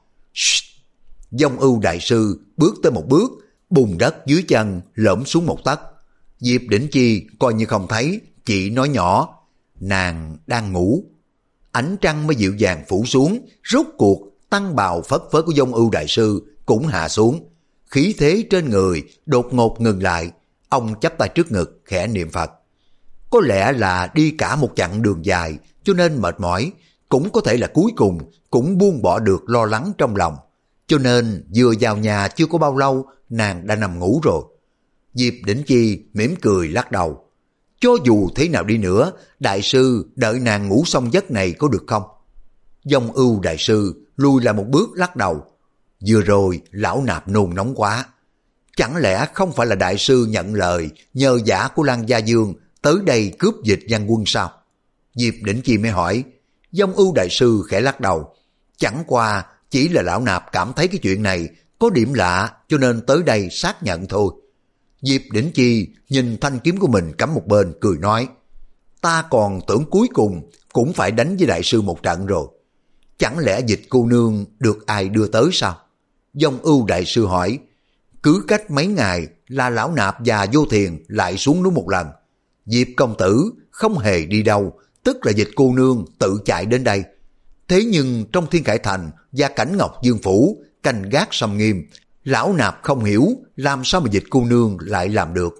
Vong Ưu Đại Sư bước tới một bước, bùn đất dưới chân lõm xuống một tấc. Diệp Đỉnh Chi coi như không thấy, chỉ nói nhỏ, nàng đang ngủ. Ánh trăng mới dịu dàng phủ xuống, rốt cuộc tăng bào phất phới của Vong Ưu Đại Sư cũng hạ xuống. Khí thế trên người đột ngột ngừng lại, ông chắp tay trước ngực khẽ niệm Phật. Có lẽ là đi cả một chặng đường dài cho nên mệt mỏi, cũng có thể là cuối cùng cũng buông bỏ được lo lắng trong lòng. Cho nên vừa vào nhà chưa có bao lâu, nàng đã nằm ngủ rồi. Diệp Đỉnh Chi mỉm cười lắc đầu. Cho dù thế nào đi nữa, Đại Sư đợi nàng ngủ xong giấc này có được không? Vong Ưu Đại Sư lùi lại một bước lắc đầu. Vừa rồi lão nạp nôn nóng quá. Chẳng lẽ không phải là Đại Sư nhận lời nhờ giả của Lan Gia Dương tới đây cướp Dịch Văn Quân sao? Diệp Đỉnh Chi mới hỏi. Vong Ưu Đại Sư khẽ lắc đầu. Chẳng qua chỉ là lão nạp cảm thấy cái chuyện này có điểm lạ cho nên tới đây xác nhận thôi. Diệp Đỉnh Chi nhìn thanh kiếm của mình cắm một bên cười nói. Ta còn tưởng cuối cùng cũng phải đánh với Đại Sư một trận rồi. Chẳng lẽ Dịch cô nương được ai đưa tới sao? Vong Ưu Đại Sư hỏi. Cứ cách mấy ngày là lão nạp và Vô Thiền lại xuống núi một lần. Diệp công tử không hề đi đâu, tức là Dịch cô nương tự chạy đến đây. Thế nhưng trong Thiên Khải Thành và Cảnh Ngọc Dương Phủ canh gác xâm nghiêm, lão nạp không hiểu làm sao mà Dịch cô nương lại làm được.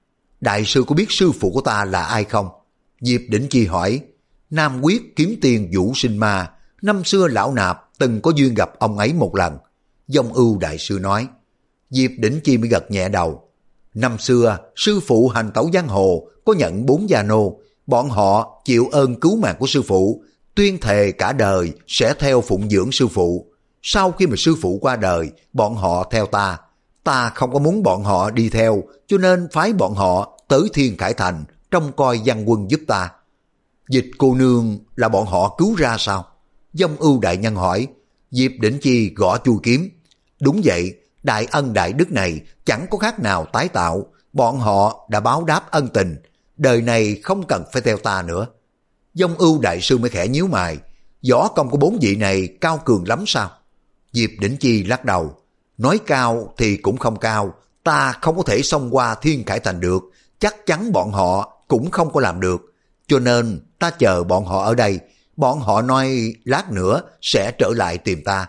Đại sư có biết sư phụ của ta là ai không? Diệp Đỉnh Chi hỏi. Nam Quyết Kiếm Tiên Vũ Sinh Ma, năm xưa lão nạp từng có duyên gặp ông ấy một lần. Vong Ưu Đại Sư nói. Diệp Đỉnh Chi mới gật nhẹ đầu. Năm xưa sư phụ hành tẩu giang hồ có nhận bốn gia nô, bọn họ chịu ơn cứu mạng của sư phụ, tuyên thề cả đời sẽ theo phụng dưỡng sư phụ. Sau khi mà sư phụ qua đời, bọn họ theo ta. Ta không có muốn bọn họ đi theo, cho nên phái bọn họ tới Thiên Khải Thành trông coi Văn Quân giúp ta. Dịch cô nương là bọn họ cứu ra sao? Vong Ưu Đại Nhân hỏi. Diệp Đỉnh Chi gõ chui kiếm. Đúng vậy, đại ân đại đức này chẳng có khác nào tái tạo. Bọn họ đã báo đáp ân tình, đời này không cần phải theo ta nữa. Vong Ưu Đại Sư mới khẽ nhíu mày. Võ công của bốn vị này cao cường lắm sao? Diệp Đỉnh Chi lắc đầu. Nói cao thì cũng không cao, ta không có thể xông qua Thiên Khải Thành được, chắc chắn bọn họ cũng không có làm được. Cho nên ta chờ bọn họ ở đây, bọn họ nói lát nữa sẽ trở lại tìm ta.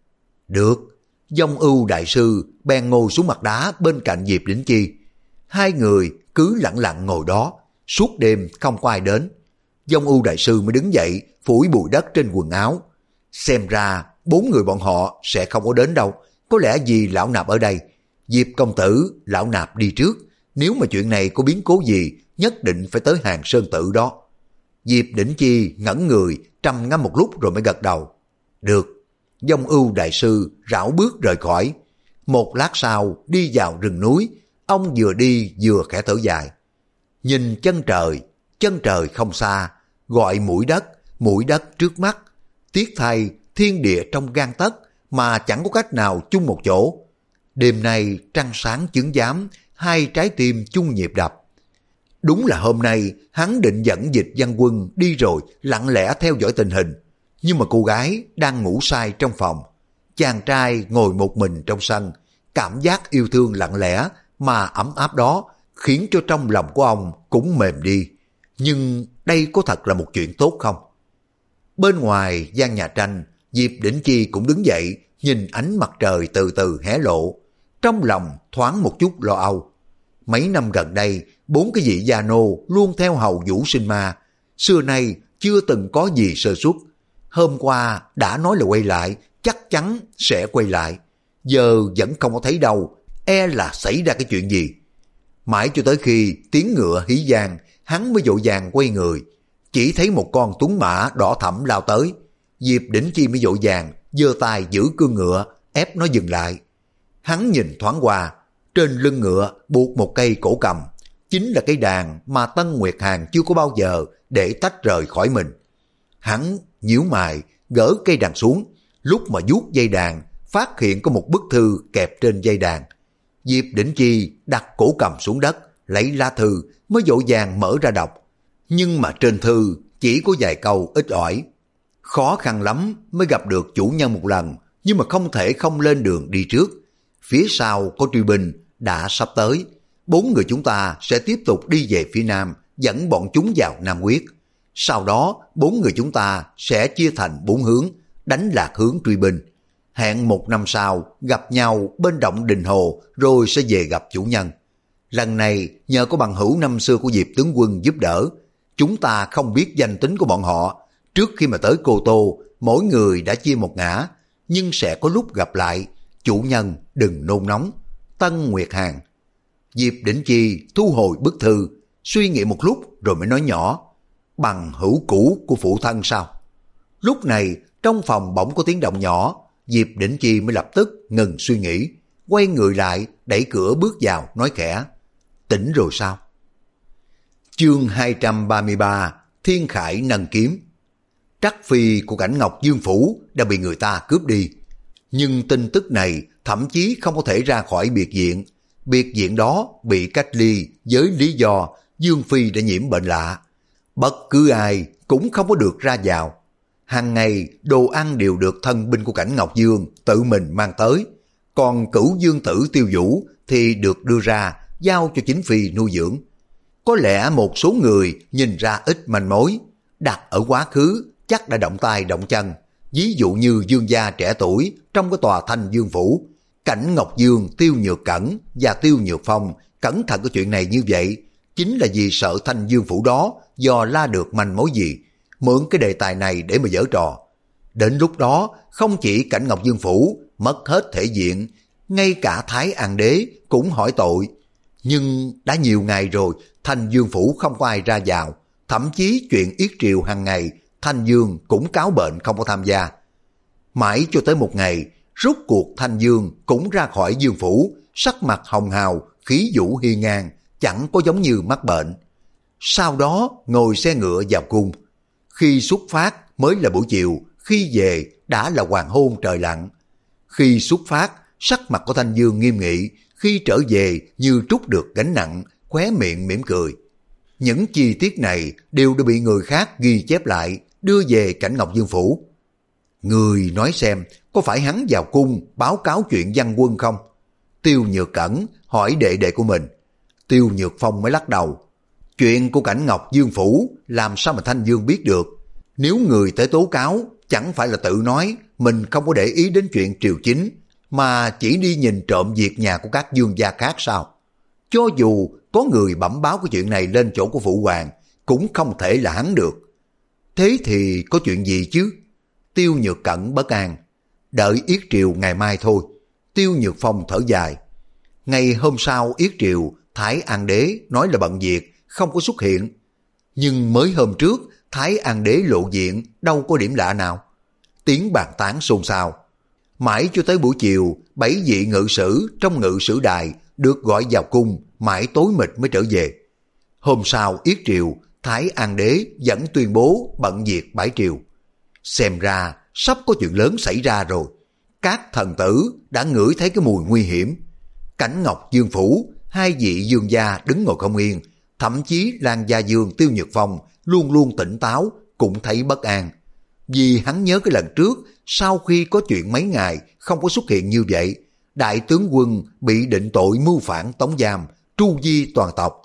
Được. Vong Ưu Đại Sư bèn ngồi xuống mặt đá bên cạnh Diệp Đỉnh Chi. Hai người cứ lặng lặng ngồi đó, suốt đêm không có ai đến. Vong Ưu Đại Sư mới đứng dậy, phủi bụi đất trên quần áo. Xem ra bốn người bọn họ sẽ không có đến đâu, có lẽ vì lão nạp ở đây. Diệp công tử, lão nạp đi trước, nếu mà chuyện này có biến cố gì, nhất định phải tới Hàng Sơn Tự đó. Diệp Đỉnh Chi ngẩn người, trầm ngâm một lúc rồi mới gật đầu. Được. Vong Ưu Đại Sư rảo bước rời khỏi. Một lát sau đi vào rừng núi, ông vừa đi vừa khẽ thở dài. Nhìn chân trời, chân trời không xa, gọi mũi đất, mũi đất trước mắt. Tiếc thay thiên địa trong gang tấc mà chẳng có cách nào chung một chỗ. Đêm nay trăng sáng chứng giám, hai trái tim chung nhịp đập. Đúng là hôm nay hắn định dẫn Dịch Văn Quân đi rồi lặng lẽ theo dõi tình hình. Nhưng mà cô gái đang ngủ say trong phòng. Chàng trai ngồi một mình trong sân, cảm giác yêu thương lặng lẽ mà ấm áp đó khiến cho trong lòng của ông cũng mềm đi. Nhưng đây có thật là một chuyện tốt không? Bên ngoài gian nhà tranh, Diệp Đỉnh Chi cũng đứng dậy, nhìn ánh mặt trời từ từ hé lộ. Trong lòng thoáng một chút lo âu. Mấy năm gần đây, bốn cái vị gia nô luôn theo hầu Vũ Sinh Ma. Xưa nay chưa từng có gì sơ suất. Hôm qua đã nói là quay lại, chắc chắn sẽ quay lại. Giờ vẫn không có thấy đâu, e là xảy ra cái chuyện gì. Mãi cho tới khi tiếng ngựa hí vang, hắn mới vội vàng quay người. Chỉ thấy một con tuấn mã đỏ thẫm lao tới. Diệp Đỉnh Chi mới vội vàng giơ tay giữ cương ngựa, ép nó dừng lại. Hắn nhìn thoáng qua, trên lưng ngựa buộc một cây cổ cầm, chính là cây đàn mà Tân Nguyệt Hàn chưa có bao giờ để tách rời khỏi mình. Hắn nhíu mày, gỡ cây đàn xuống, lúc mà vuốt dây đàn, phát hiện có một bức thư kẹp trên dây đàn. Diệp Đỉnh Chi đặt cổ cầm xuống đất, lấy lá thư mới vội vàng mở ra đọc. Nhưng mà trên thư chỉ có vài câu ít ỏi. Khó khăn lắm mới gặp được chủ nhân một lần, nhưng mà không thể không lên đường đi trước. Phía sau có truy binh đã sắp tới. Bốn người chúng ta sẽ tiếp tục đi về phía nam, dẫn bọn chúng vào Nam Quyết. Sau đó bốn người chúng ta sẽ chia thành bốn hướng, đánh lạc hướng truy binh. Hẹn một năm sau gặp nhau bên động Đình Hồ, rồi sẽ về gặp chủ nhân. Lần này nhờ có bằng hữu năm xưa của Diệp tướng quân giúp đỡ, chúng ta không biết danh tính của bọn họ. Trước khi mà tới Cô Tô, mỗi người đã chia một ngã, nhưng sẽ có lúc gặp lại. Chủ nhân đừng nôn nóng. Tân Nguyệt Hàn. Diệp Đỉnh Chi thu hồi bức thư, suy nghĩ một lúc rồi mới nói nhỏ, bằng hữu cũ của phụ thân sao? Lúc này trong phòng bỗng có tiếng động nhỏ, Diệp Đỉnh Chi mới lập tức ngừng suy nghĩ, quay người lại đẩy cửa bước vào nói khẽ, tỉnh rồi sao? Chương hai trăm ba mươi ba, Thiên Khải nâng kiếm. Trắc phi của Cảnh Ngọc Dương phủ đã bị người ta cướp đi, nhưng tin tức này thậm chí không có thể ra khỏi biệt viện. Biệt viện đó bị cách ly với lý do Dương phi đã nhiễm bệnh lạ. Bất cứ ai cũng không có được ra vào. Hàng ngày đồ ăn đều được thân binh của Cảnh Ngọc Dương tự mình mang tới, còn Cửu Dương tử Tiêu Vũ thì được đưa ra giao cho chính phi nuôi dưỡng. Có lẽ một số người nhìn ra ít manh mối, đặt ở quá khứ chắc đã động tay động chân. Ví dụ như Dương gia trẻ tuổi trong cái tòa Thanh Dương phủ, Cảnh Ngọc Dương, Tiêu Nhược Cẩn và Tiêu Nhược Phong cẩn thận cái chuyện này như vậy, chính là vì sợ Thanh Dương phủ đó dò la được manh mối gì, mượn cái đề tài này để mà giở trò. Đến lúc đó không chỉ Cảnh Ngọc Dương phủ mất hết thể diện, ngay cả Thái An đế cũng hỏi tội. Nhưng đã nhiều ngày rồi Thanh Dương phủ không có ai ra vào, thậm chí chuyện yết triều hàng ngày Thanh Dương cũng cáo bệnh không có tham gia. Mãi cho tới một ngày, rốt cuộc Thanh Dương cũng ra khỏi Dương phủ, sắc mặt hồng hào, khí vũ hiên ngang, chẳng có giống như mắc bệnh. Sau đó ngồi xe ngựa vào cung. Khi xuất phát mới là buổi chiều, khi về đã là hoàng hôn trời lặn. Khi xuất phát, sắc mặt của Thanh Dương nghiêm nghị, khi trở về như trút được gánh nặng, khóe miệng mỉm cười. Những chi tiết này đều đã bị người khác ghi chép lại, đưa về Cảnh Ngọc Dương phủ. Người nói xem, có phải hắn vào cung báo cáo chuyện văn quân không? Tiêu Nhược Cẩn hỏi đệ đệ của mình. Tiêu Nhược Phong mới lắc đầu. Chuyện của Cảnh Ngọc Dương phủ làm sao mà Thanh Dương biết được? Nếu người tới tố cáo, chẳng phải là tự nói mình không có để ý đến chuyện triều chính, mà chỉ đi nhìn trộm việc nhà của các dương gia khác sao? Cho dù có người bẩm báo cái chuyện này lên chỗ của phụ hoàng, cũng không thể là hắn được. Thế thì có chuyện gì chứ? Tiêu Nhược Cẩn bất an. Đợi yết triều ngày mai thôi. Tiêu Nhược Phong thở dài. Ngày hôm sau yết triều, Thái An đế nói là bận việc, không có xuất hiện. Nhưng mới hôm trước, Thái An đế lộ diện, đâu có điểm lạ nào. Tiếng bàn tán xôn xao. Mãi cho tới buổi chiều, bảy vị ngự sử trong ngự sử đài được gọi vào cung, mãi tối mịt mới trở về. Hôm sau yết triều, Thái An đế vẫn tuyên bố bận việc bãi triều. Xem ra sắp có chuyện lớn xảy ra rồi. Các thần tử đã ngửi thấy cái mùi nguy hiểm. Cảnh Ngọc Dương phủ, hai vị dương gia đứng ngồi không yên, thậm chí Lan Gia Dương Tiêu Nhược Phong luôn luôn tỉnh táo, cũng thấy bất an. Vì hắn nhớ cái lần trước, sau khi có chuyện mấy ngày không có xuất hiện như vậy, đại tướng quân bị định tội mưu phản tống giam, tru di toàn tộc.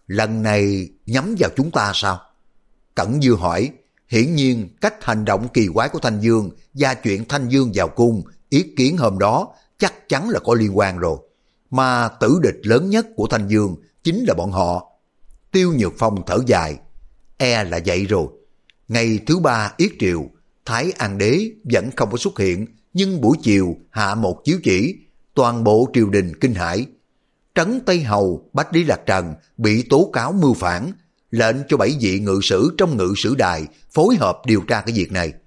Lần này nhắm vào chúng ta sao? Cẩn Dương hỏi. Hiển nhiên cách hành động kỳ quái của Thanh Dương và chuyện Thanh Dương vào cung, ý kiến hôm đó chắc chắn là có liên quan rồi. Mà tử địch lớn nhất của Thanh Dương chính là bọn họ. Tiêu Nhược Phong thở dài. E là vậy rồi. Ngày thứ ba yết triều, Thái An Đế vẫn không có xuất hiện, nhưng buổi chiều hạ một chiếu chỉ, toàn bộ triều đình kinh hãi. Trấn Tây Hầu Bách Lý Lạc Trần bị tố cáo mưu phản, lệnh cho bảy vị ngự sử trong ngự sử đài phối hợp điều tra cái việc này.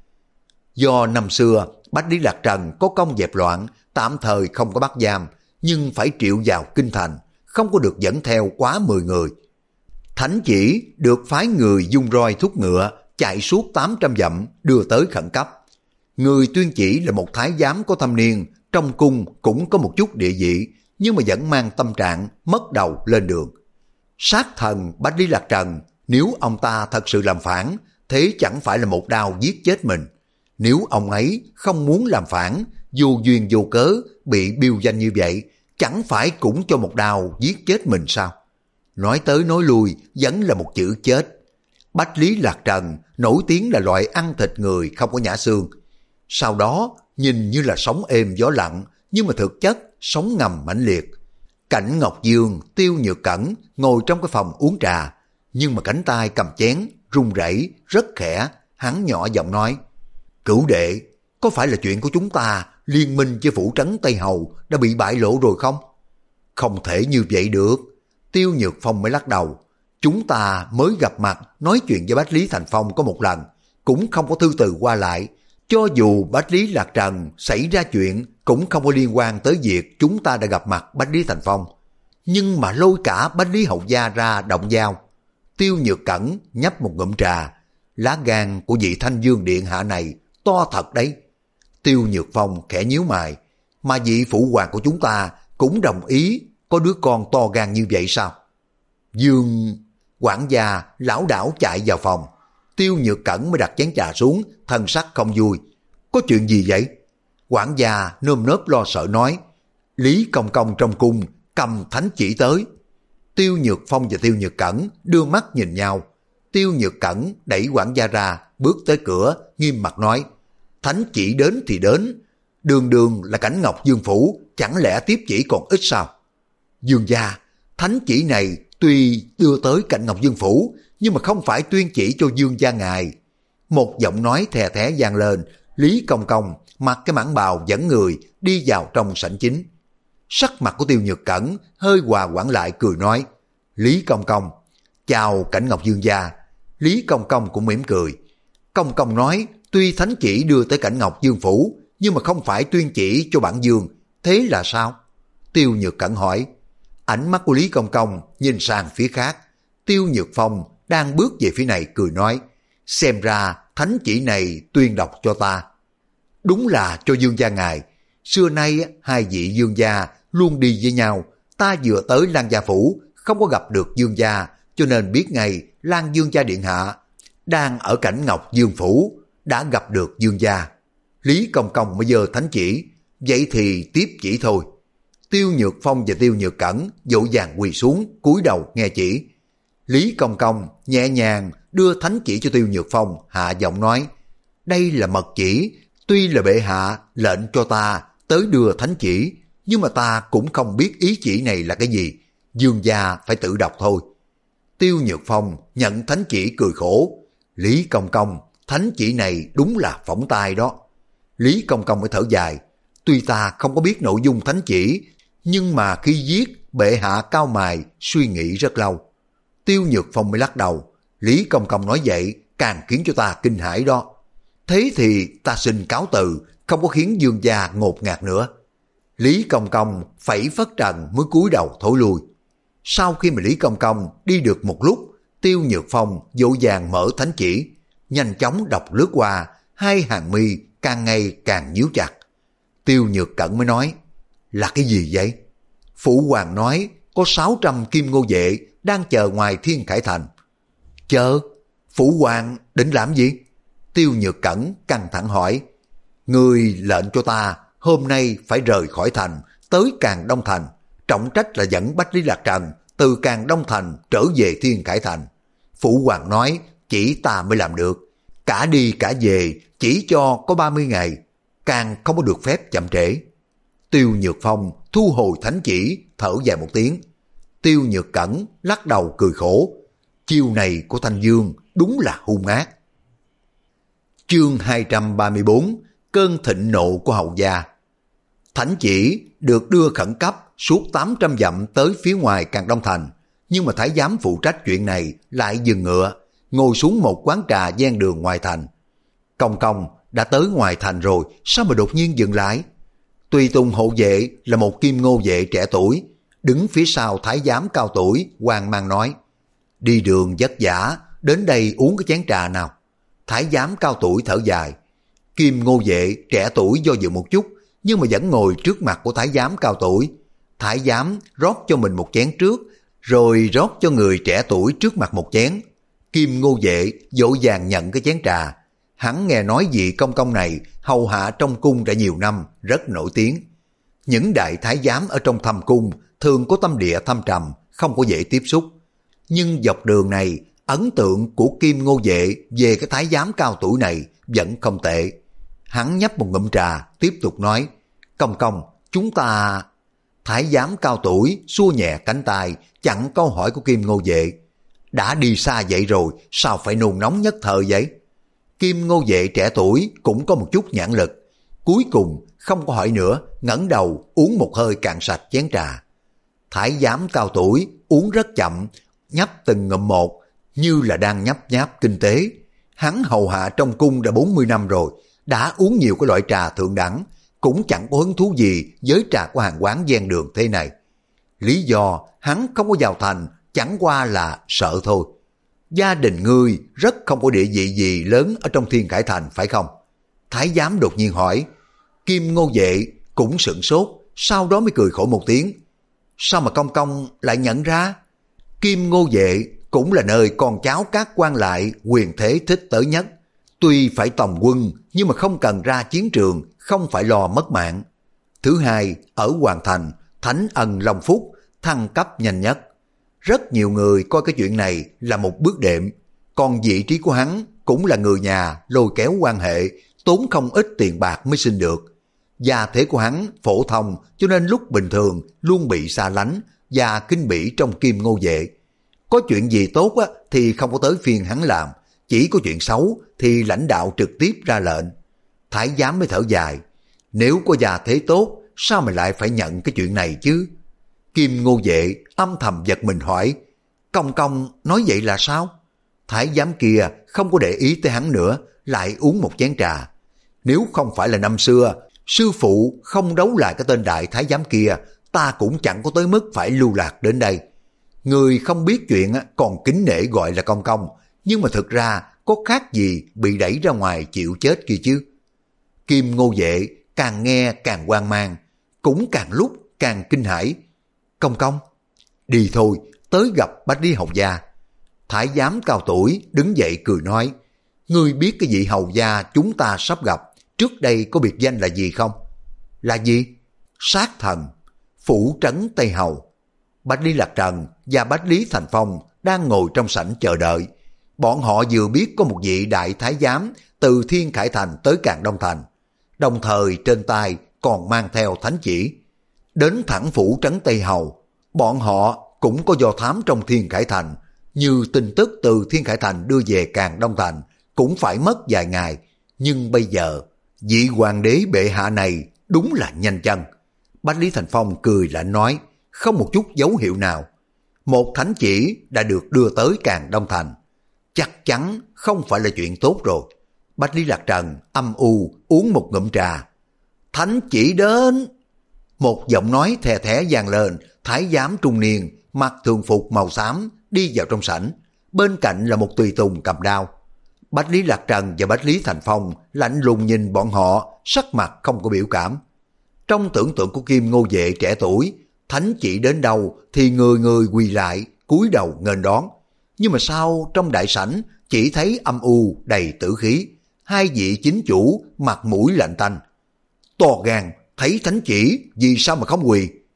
Do năm xưa Bách Lý Lạc Trần có công dẹp loạn, tạm thời không có bắt giam, nhưng phải triệu vào kinh thành, không có được dẫn theo quá mười người. Thánh chỉ được phái người dung roi thúc ngựa chạy suốt tám trăm dặm đưa tới khẩn cấp. Người tuyên chỉ là một thái giám có thâm niên, trong cung cũng có một chút địa vị, nhưng mà vẫn mang tâm trạng mất đầu lên đường. Sát thần Bách Lý Lạc Trần, nếu ông ta thật sự làm phản, thế chẳng phải là một đao giết chết mình. Nếu ông ấy không muốn làm phản, vô duyên vô cớ bị biêu danh như vậy, chẳng phải cũng cho một đao giết chết mình sao? Nói tới nói lui vẫn là một chữ chết. Bách Lý Lạc Trần nổi tiếng là loại ăn thịt người không có nhả xương. Sau đó nhìn như là sóng êm gió lặng, nhưng mà thực chất sóng ngầm mãnh liệt. Cảnh Ngọc Dương, Tiêu Nhược Cẩn ngồi trong cái phòng uống trà, nhưng mà cánh tay cầm chén run rẩy rất khẽ. Hắn nhỏ giọng nói: Cửu đệ, có phải là chuyện của chúng ta liên minh với phủ trấn Tây Hầu đã bị bại lộ rồi không? Không thể như vậy được. Tiêu Nhược Phong mới lắc đầu. Chúng ta mới gặp mặt nói chuyện với Bách Lý Thành Phong có một lần, cũng không có thư từ qua lại. Cho dù Bách Lý Lạc Trần xảy ra chuyện cũng không có liên quan tới việc chúng ta đã gặp mặt Bách Lý Thành Phong. Nhưng mà lôi cả Bách Lý Hậu Gia ra động giao. Tiêu Nhược Cẩn nhấp một ngụm trà. Lá gan của vị Thanh Dương điện hạ này to thật đấy. Tiêu Nhược Phong khẽ nhíu mày. Mà vị phụ hoàng của chúng ta cũng đồng ý có đứa con to gan như vậy sao? Dương... Quản gia lão đảo chạy vào phòng. Tiêu Nhược Cẩn mới đặt chén trà xuống, thân sắc không vui. Có chuyện gì vậy? Quản gia nơm nớp lo sợ nói. Lý Công Công trong cung cầm thánh chỉ tới. Tiêu Nhược Phong và Tiêu Nhược Cẩn đưa mắt nhìn nhau. Tiêu Nhược Cẩn đẩy quản gia ra, bước tới cửa, nghiêm mặt nói. Thánh chỉ đến thì đến. Đường đường là Cảnh Ngọc Dương phủ, chẳng lẽ tiếp chỉ còn ít sao? Dương gia, thánh chỉ này tuy đưa tới Cảnh Ngọc Dương phủ, nhưng mà không phải tuyên chỉ cho Dương gia ngài. Một giọng nói thè thé vang lên. Lý Công Công mặc cái mãng bào dẫn người đi vào trong sảnh chính. Sắc mặt của Tiêu Nhược Cẩn hơi hòa hoãn lại, cười nói. Lý Công Công, chào Cảnh Ngọc Dương gia. Lý Công Công cũng mỉm cười. Công Công nói tuy thánh chỉ đưa tới Cảnh Ngọc Dương phủ, nhưng mà không phải tuyên chỉ cho bản Dương. Thế là sao? Tiêu Nhược Cẩn hỏi. Ánh mắt của Lý Công Công nhìn sang phía khác. Tiêu Nhược Phong đang bước về phía này, cười nói. Xem ra thánh chỉ này tuyên đọc cho ta. Đúng là cho Dương gia ngài. Xưa nay hai vị Dương gia luôn đi với nhau. Ta vừa tới Lan Gia phủ không có gặp được Dương gia, cho nên biết ngay Lan Dương gia điện hạ đang ở Cảnh Ngọc Dương phủ, đã gặp được Dương gia. Lý Công Công mới giơ thánh chỉ. Vậy thì tiếp chỉ thôi. Tiêu Nhược Phong và Tiêu Nhược Cẩn dỗ dàng quỳ xuống, cúi đầu nghe chỉ. Lý Công Công nhẹ nhàng đưa thánh chỉ cho Tiêu Nhược Phong, hạ giọng nói. Đây là mật chỉ, tuy là bệ hạ lệnh cho ta tới đưa thánh chỉ, nhưng mà ta cũng không biết ý chỉ này là cái gì. Dương gia phải tự đọc thôi. Tiêu Nhược Phong nhận thánh chỉ cười khổ. Lý Công Công, thánh chỉ này đúng là phỏng tai đó. Lý Công Công mới thở dài. Tuy ta không có biết nội dung thánh chỉ, nhưng mà khi viết bệ hạ cao mày suy nghĩ rất lâu. Tiêu Nhược Phong mới lắc đầu. Lý Công Công nói vậy càng khiến cho ta kinh hãi đó. Thế thì ta xin cáo từ, không có khiến Dương gia ngột ngạt nữa. Lý Công Công phẩy phất trần mới cúi đầu thối lui. Sau khi mà Lý Công Công đi được một lúc, Tiêu Nhược Phong dỗ dàng mở thánh chỉ, nhanh chóng đọc lướt qua, hai hàng mi càng ngày càng nhíu chặt. Tiêu Nhược Cẩn mới nói. Là cái gì vậy? Phụ hoàng nói có sáu trăm kim ngô vệ đang chờ ngoài Thiên Khải Thành. Chờ? Phụ hoàng định làm gì? Tiêu Nhược Cẩn căng thẳng hỏi. Người lệnh cho ta hôm nay phải rời khỏi thành, tới Càn Đông Thành, trọng trách là dẫn Bách Lý Lạc Trần từ Càn Đông Thành trở về Thiên Khải Thành. Phụ hoàng nói chỉ ta mới làm được, cả đi cả về chỉ cho có ba mươi ngày, càng không có được phép chậm trễ. Tiêu Nhược Phong thu hồi thánh chỉ, thở dài một tiếng. Tiêu Nhược Cẩn lắc đầu cười khổ. Chiêu này của Thanh Dương đúng là hung ác. Chương hai trăm ba mươi bốn, cơn thịnh nộ của Hầu gia. Thánh chỉ được đưa khẩn cấp suốt tám trăm dặm tới phía ngoài Càn Đông Thành, nhưng mà thái giám phụ trách chuyện này lại dừng ngựa, ngồi xuống một quán trà ven đường ngoài thành. Công công đã tới ngoài thành rồi, sao mà đột nhiên dừng lại? Tùy tùng hộ vệ là một kim ngô vệ trẻ tuổi, đứng phía sau thái giám cao tuổi, hoang mang nói: đi đường vất vả, đến đây uống cái chén trà nào. Thái giám cao tuổi thở dài. Kim ngô vệ trẻ tuổi do dự một chút, nhưng mà vẫn ngồi trước mặt của thái giám cao tuổi. Thái giám rót cho mình một chén trước, rồi rót cho người trẻ tuổi trước mặt một chén. Kim ngô vệ vội vàng nhận cái chén trà. Hắn nghe nói vị công công này hầu hạ trong cung đã nhiều năm, rất nổi tiếng. Những đại thái giám ở trong thâm cung thường có tâm địa thâm trầm, không có dễ tiếp xúc. Nhưng dọc đường này, ấn tượng của Kim ngô vệ về cái thái giám cao tuổi này vẫn không tệ. Hắn nhấp một ngụm trà, tiếp tục nói: công công, chúng ta... Thái giám cao tuổi xua nhẹ cánh tay, chặn câu hỏi của Kim ngô vệ. Đã đi xa vậy rồi, sao phải nôn nóng nhất thời vậy? Kim ngô vệ trẻ tuổi cũng có một chút nhãn lực. Cuối cùng không có hỏi nữa, ngẩng đầu uống một hơi cạn sạch chén trà. Thái giám cao tuổi uống rất chậm, nhấp từng ngụm một, như là đang nhấp nháp kinh tế. Hắn hầu hạ trong cung đã bốn mươi năm rồi, đã uống nhiều cái loại trà thượng đẳng, cũng chẳng có hứng thú gì với trà của hàng quán ven đường thế này. Lý do hắn không có vào thành chẳng qua là sợ thôi. Gia đình ngươi rất không có địa vị gì lớn ở trong Thiên Khải Thành phải không? Thái giám đột nhiên hỏi. Kim ngô vệ cũng sửng sốt, sau đó mới cười khổ một tiếng. Sao mà công công lại nhận ra? Kim ngô vệ cũng là nơi con cháu các quan lại quyền thế thích tới nhất. Tuy phải tòng quân nhưng mà không cần ra chiến trường, không phải lo mất mạng. Thứ hai, ở Hoàng Thành, Thánh Ân Long Phúc thăng cấp nhanh nhất. Rất nhiều người coi cái chuyện này là một bước đệm. Còn vị trí của hắn cũng là người nhà lôi kéo quan hệ, tốn không ít tiền bạc mới xin được. Gia thế của hắn phổ thông cho nên lúc bình thường luôn bị xa lánh và kinh bỉ trong Kim ngô vệ. Có chuyện gì tốt á, thì không có tới phiên hắn làm, chỉ có chuyện xấu thì lãnh đạo trực tiếp ra lệnh. Thái giám mới thở dài. Nếu có gia thế tốt, sao mà lại phải nhận cái chuyện này chứ? Kim ngô vệ âm thầm giật mình hỏi. Công công nói vậy là sao? Thái giám kia không có để ý tới hắn nữa, lại uống một chén trà. Nếu không phải là năm xưa sư phụ không đấu lại cái tên đại thái giám kia, ta cũng chẳng có tới mức phải lưu lạc đến đây. Người không biết chuyện còn kính nể gọi là công công, nhưng mà thực ra có khác gì bị đẩy ra ngoài chịu chết kia chứ. Kim ngô vệ càng nghe càng hoang mang, cũng càng lúc càng kinh hãi. Công công, đi thôi, tới gặp Bách Lý Hầu gia. Thái giám cao tuổi đứng dậy cười nói. Ngươi biết cái vị hầu gia chúng ta sắp gặp trước đây có biệt danh là gì không? Là gì? Sát thần, phủ trấn Tây Hầu. Bách Lý Lạc Trần và Bách Lý Thành Phong đang ngồi trong sảnh chờ đợi. Bọn họ vừa biết có một vị đại thái giám từ Thiên Khải Thành tới Càn Đông Thành, đồng thời trên tay còn mang theo thánh chỉ. Đến thẳng phủ trấn Tây Hầu, bọn họ cũng có do thám trong Thiên Khải Thành, như tin tức từ Thiên Khải Thành đưa về Càn Đông Thành cũng phải mất vài ngày. Nhưng bây giờ, vị hoàng đế bệ hạ này đúng là nhanh chân. Bách Lý Thành Phong cười lạnh nói, không một chút dấu hiệu nào. Một thánh chỉ đã được đưa tới Càn Đông Thành, chắc chắn không phải là chuyện tốt rồi. Bách Lý Lạc Trần âm u uống một ngụm trà. Thánh chỉ đến. Một giọng nói thè thé vang lên. Thái giám trung niên mặc thường phục màu xám đi vào trong sảnh, bên cạnh là một tùy tùng cầm đao. Bách Lý Lạc Trần và Bách Lý Thành Phong lạnh lùng nhìn bọn họ, sắc mặt không có biểu cảm. Trong tưởng tượng của Kim ngô vệ trẻ tuổi, thánh chỉ đến đâu thì người người quỳ lại cúi đầu nghênh đón. Nhưng mà sao trong đại sảnh chỉ thấy âm u đầy tử khí, hai vị chính chủ mặt mũi lạnh tanh. To gan, thấy thánh chỉ vì sao mà không quỳ?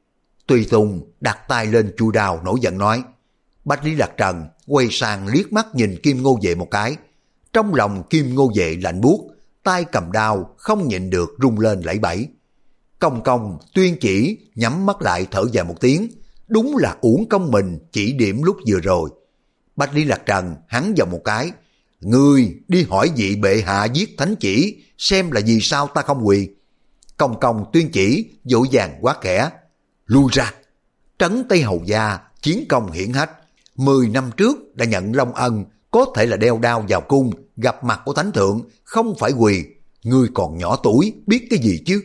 Tùy Tùng đặt tay lên chui đao nổi giận nói. Bách Lý Lạc Trần quay sang liếc mắt nhìn Kim Ngô Vệ một cái. Trong lòng Kim Ngô Vệ lạnh buốt, tay cầm đao không nhịn được rung lên lẫy bẫy. Công Công Tuyên Chỉ nhắm mắt lại thở dài một tiếng, đúng là uổng công mình chỉ điểm lúc vừa rồi. Bách Lý Lạc Trần hắn vào một cái, ngươi đi hỏi vị bệ hạ giết Thánh Chỉ xem là vì sao ta không quỳ. Công Công Tuyên Chỉ vội vàng quát khẽ, lui ra. Trấn Tây Hầu gia chiến công hiển hách, mười năm trước đã nhận long ân, có thể là đeo đao vào cung gặp mặt của Thánh Thượng, không phải quỳ. Ngươi còn nhỏ tuổi biết cái gì chứ?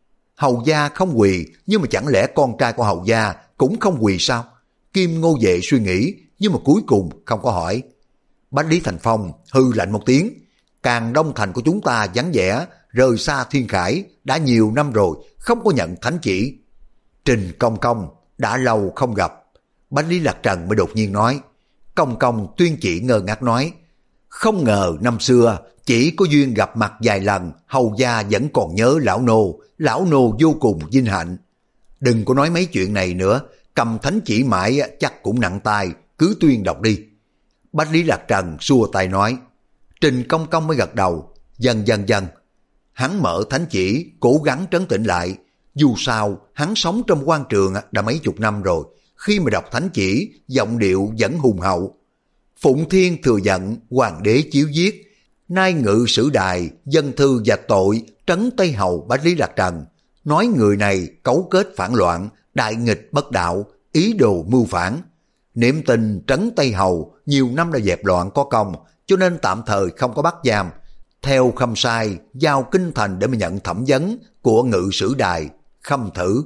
Hầu gia không quỳ, nhưng mà chẳng lẽ con trai của hầu gia cũng không quỳ sao? Kim Ngô Vệ suy nghĩ, nhưng mà cuối cùng không có hỏi. Bách Lý Thành Phong hư lạnh một tiếng, Càng Đông thành của chúng ta vắng vẻ, rời xa thiên khải, đã nhiều năm rồi, không có nhận thánh chỉ. Trình Công Công, đã lâu không gặp. Bách Lý Lạc Trần mới đột nhiên nói. Công Công Tuyên Chỉ ngơ ngác nói, không ngờ năm xưa chỉ có duyên gặp mặt vài lần, hầu gia vẫn còn nhớ lão nô, lão nô vô cùng vinh hạnh. Đừng có nói mấy chuyện này nữa, cầm thánh chỉ mãi chắc cũng nặng tay, cứ tuyên đọc đi. Bách Lý Lạc Trần xua tay nói. Trình Công Công mới gật đầu, dần dần dần. Hắn mở thánh chỉ, cố gắng trấn tĩnh lại. Dù sao, hắn sống trong quan trường đã mấy chục năm rồi, khi mà đọc thánh chỉ, giọng điệu vẫn hùng hậu. Phụng Thiên thừa giận, hoàng đế chiếu giết, nay ngự sử đài, dân thư và tội, trấn Tây Hầu Bách Lý Lạc Trần. Nói người này cấu kết phản loạn, đại nghịch bất đạo, ý đồ mưu phản. Niệm tình trấn Tây Hầu nhiều năm đã dẹp loạn có công, cho nên tạm thời không có bắt giam. Theo Khâm Sai, giao kinh thành để mà nhận thẩm vấn của ngự sử đài, Khâm Thử.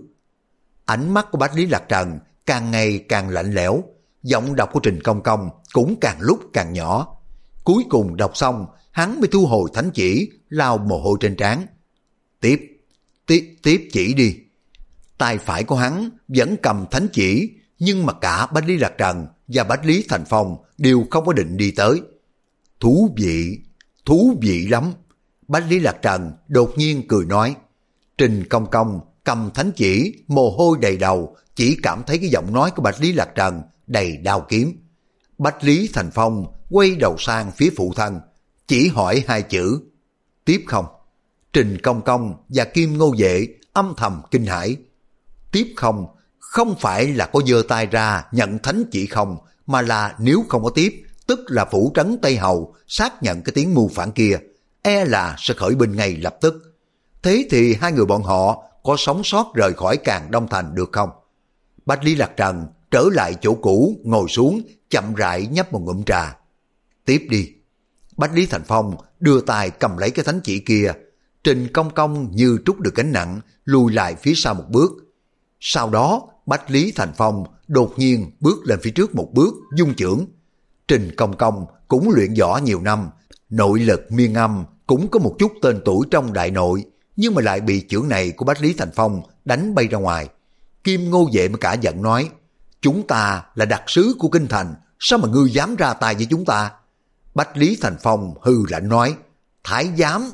Ánh mắt của Bách Lý Lạc Trần càng ngày càng lạnh lẽo, giọng đọc của Trình Công Công cũng càng lúc càng nhỏ. Cuối cùng đọc xong, hắn mới thu hồi thánh chỉ, lau mồ hôi trên trán. Tiếp, tiếp, tiếp chỉ đi. Tay phải của hắn vẫn cầm thánh chỉ, nhưng mà cả Bách Lý Lạc Trần và Bách Lý Thành Phong đều không có định đi tới. Thú vị, thú vị lắm. Bách Lý Lạc Trần đột nhiên cười nói. Trình Công Công cầm thánh chỉ, mồ hôi đầy đầu, chỉ cảm thấy cái giọng nói của Bách Lý Lạc Trần đầy đao kiếm. Bách Lý Thành Phong quay đầu sang phía phụ thân, chỉ hỏi hai chữ, tiếp không? Trình Công Công và Kim Ngô Vệ âm thầm kinh hãi. Tiếp không, không phải là có giơ tay ra nhận thánh chỉ không, mà là nếu không có tiếp, tức là phủ trấn Tây Hầu xác nhận cái tiếng mưu phản kia, e là sẽ khởi binh ngay lập tức. Thế thì hai người bọn họ có sống sót rời khỏi Càng Đông thành được không? Bách Lý Lạc Trần trở lại chỗ cũ, ngồi xuống, chậm rãi nhấp một ngụm trà. Tiếp đi. Bách Lý Thành Phong đưa tay cầm lấy cái thánh chỉ kia. Trình Công Công như trút được gánh nặng, lùi lại phía sau một bước. Sau đó, Bách Lý Thành Phong đột nhiên bước lên phía trước một bước, dung chưởng. Trình Công Công cũng luyện võ nhiều năm, nội lực miên âm, cũng có một chút tên tuổi trong đại nội, nhưng mà lại bị chưởng này của Bách Lý Thành Phong đánh bay ra ngoài. Kim Ngô Vệ mới cả giận nói, chúng ta là đặc sứ của kinh thành, sao mà ngươi dám ra tay với chúng ta? Bách Lý Thành Phong hư lạnh nói, thái giám.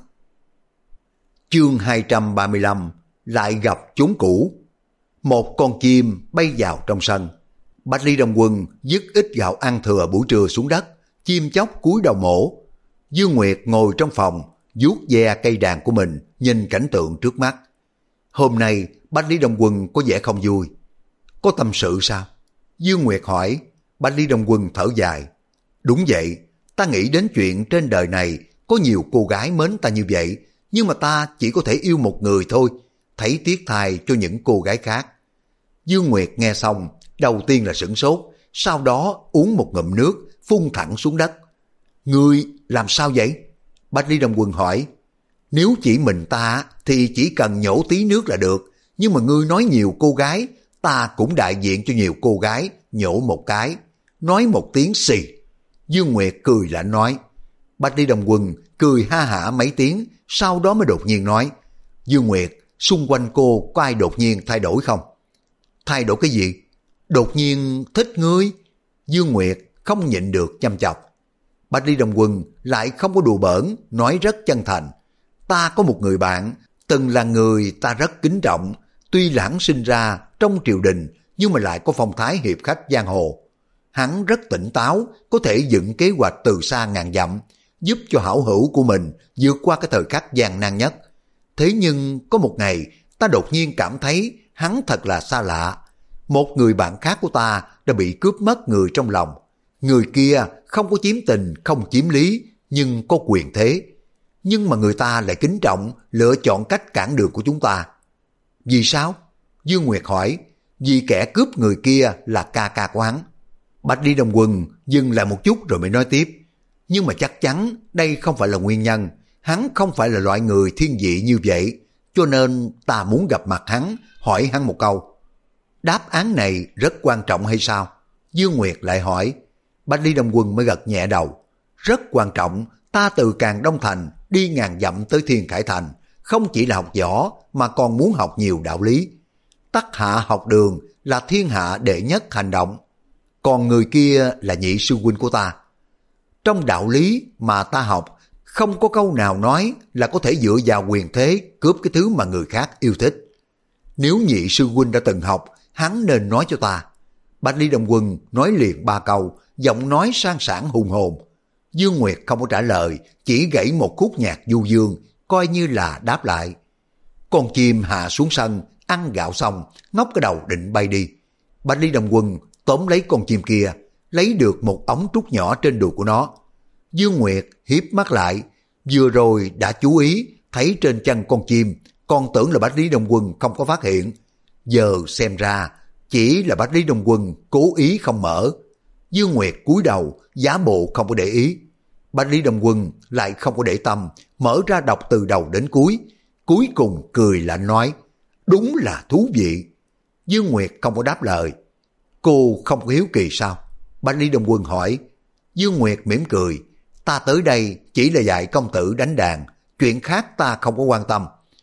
Chương hai trăm ba mươi lăm, lại gặp chốn cũ. Một con chim bay vào trong sân. Bách Lý Đông Quân dứt ít gạo ăn thừa buổi trưa xuống đất, chim chóc cúi đầu mổ. Dương Nguyệt ngồi trong phòng, vuốt ve cây đàn của mình, nhìn cảnh tượng trước mắt. Hôm nay Bách Lý Đông Quân có vẻ không vui. Có tâm sự sao? Dương Nguyệt hỏi. Bách Lý Đông Quân thở dài. Đúng vậy, ta nghĩ đến chuyện trên đời này có nhiều cô gái mến ta như vậy, nhưng mà ta chỉ có thể yêu một người thôi, thấy tiếc thay cho những cô gái khác. Dương Nguyệt nghe xong, đầu tiên là sửng sốt, sau đó uống một ngụm nước, phun thẳng xuống đất. Ngươi làm sao vậy? Bách Lý Đông Quân hỏi. Nếu chỉ mình ta thì chỉ cần nhổ tí nước là được, nhưng mà ngươi nói nhiều cô gái, ta cũng đại diện cho nhiều cô gái, nhổ một cái, nói một tiếng xì. Dương Nguyệt cười lạnh nói. Bách Lý Đông Quân cười ha hả mấy tiếng, sau đó mới đột nhiên nói. Dương Nguyệt, xung quanh cô có ai đột nhiên thay đổi không? Thay đổi cái gì? Đột nhiên thích ngươi? Dương Nguyệt không nhịn được chăm chọc. Bách Lý Đông Quân lại không có đùa bỡn, nói rất chân thành. Ta có một người bạn, từng là người ta rất kính trọng, tuy là hắn sinh ra trong triều đình nhưng mà lại có phong thái hiệp khách giang hồ. Hắn rất tỉnh táo, có thể dựng kế hoạch từ xa ngàn dặm, giúp cho hảo hữu của mình vượt qua cái thời khắc gian nan nhất. Thế nhưng có một ngày, ta đột nhiên cảm thấy hắn thật là xa lạ. Một người bạn khác của ta đã bị cướp mất người trong lòng. Người kia không có chiếm tình, không chiếm lý, nhưng có quyền thế. Nhưng mà người ta lại kính trọng, lựa chọn cách cản đường của chúng ta. Vì sao? Dương Nguyệt hỏi. Vì kẻ cướp người kia là ca ca của hắn. Bạch Lý Đông Quân dừng lại một chút rồi mới nói tiếp. Nhưng mà chắc chắn đây không phải là nguyên nhân. Hắn không phải là loại người thiên vị như vậy. Cho nên ta muốn gặp mặt hắn, hỏi hắn một câu. Đáp án này rất quan trọng hay sao? Dương Nguyệt lại hỏi. Bạch Lý Đông Quân mới gật nhẹ đầu. Rất quan trọng, ta từ Càng Đông Thành đi ngàn dặm tới Thiên Khải Thành, không chỉ là học võ mà còn muốn học nhiều đạo lý. Tắc hạ học đường là thiên hạ đệ nhất hành động. Còn người kia là nhị sư huynh của ta. Trong đạo lý mà ta học, không có câu nào nói là có thể dựa vào quyền thế cướp cái thứ mà người khác yêu thích. Nếu nhị sư huynh đã từng học, hắn nên nói cho ta. Bạch Lý Đông Quân nói liền ba câu, giọng nói sang sảng hùng hồn. Dương Nguyệt không có trả lời, chỉ gãy một khúc nhạc du dương, coi như là đáp lại. Con chim hạ xuống sân, ăn gạo xong, ngóc cái đầu định bay đi. Bạch Lý Đông Quân tóm lấy con chim kia, lấy được một ống trúc nhỏ trên đùi của nó. Dương Nguyệt hiếp mắt lại, vừa rồi đã chú ý, thấy trên chân con chim, còn tưởng là Bạch Lý Đông Quân không có phát hiện. Giờ xem ra, chỉ là Bạch Lý Đông Quân cố ý không mở. Dương Nguyệt cúi đầu, giả bộ không có để ý. Bạch Lý Đông Quân lại không có để tâm, mở ra đọc từ đầu đến cuối. Cuối cùng cười lạnh nói, đúng là thú vị. Dương Nguyệt không có đáp lời. Cô không có hiếu kỳ sao? Bạch Lý Đông Quân hỏi. Dương Nguyệt mỉm cười, ta tới đây chỉ là dạy công tử đánh đàn, chuyện khác ta không có quan tâm.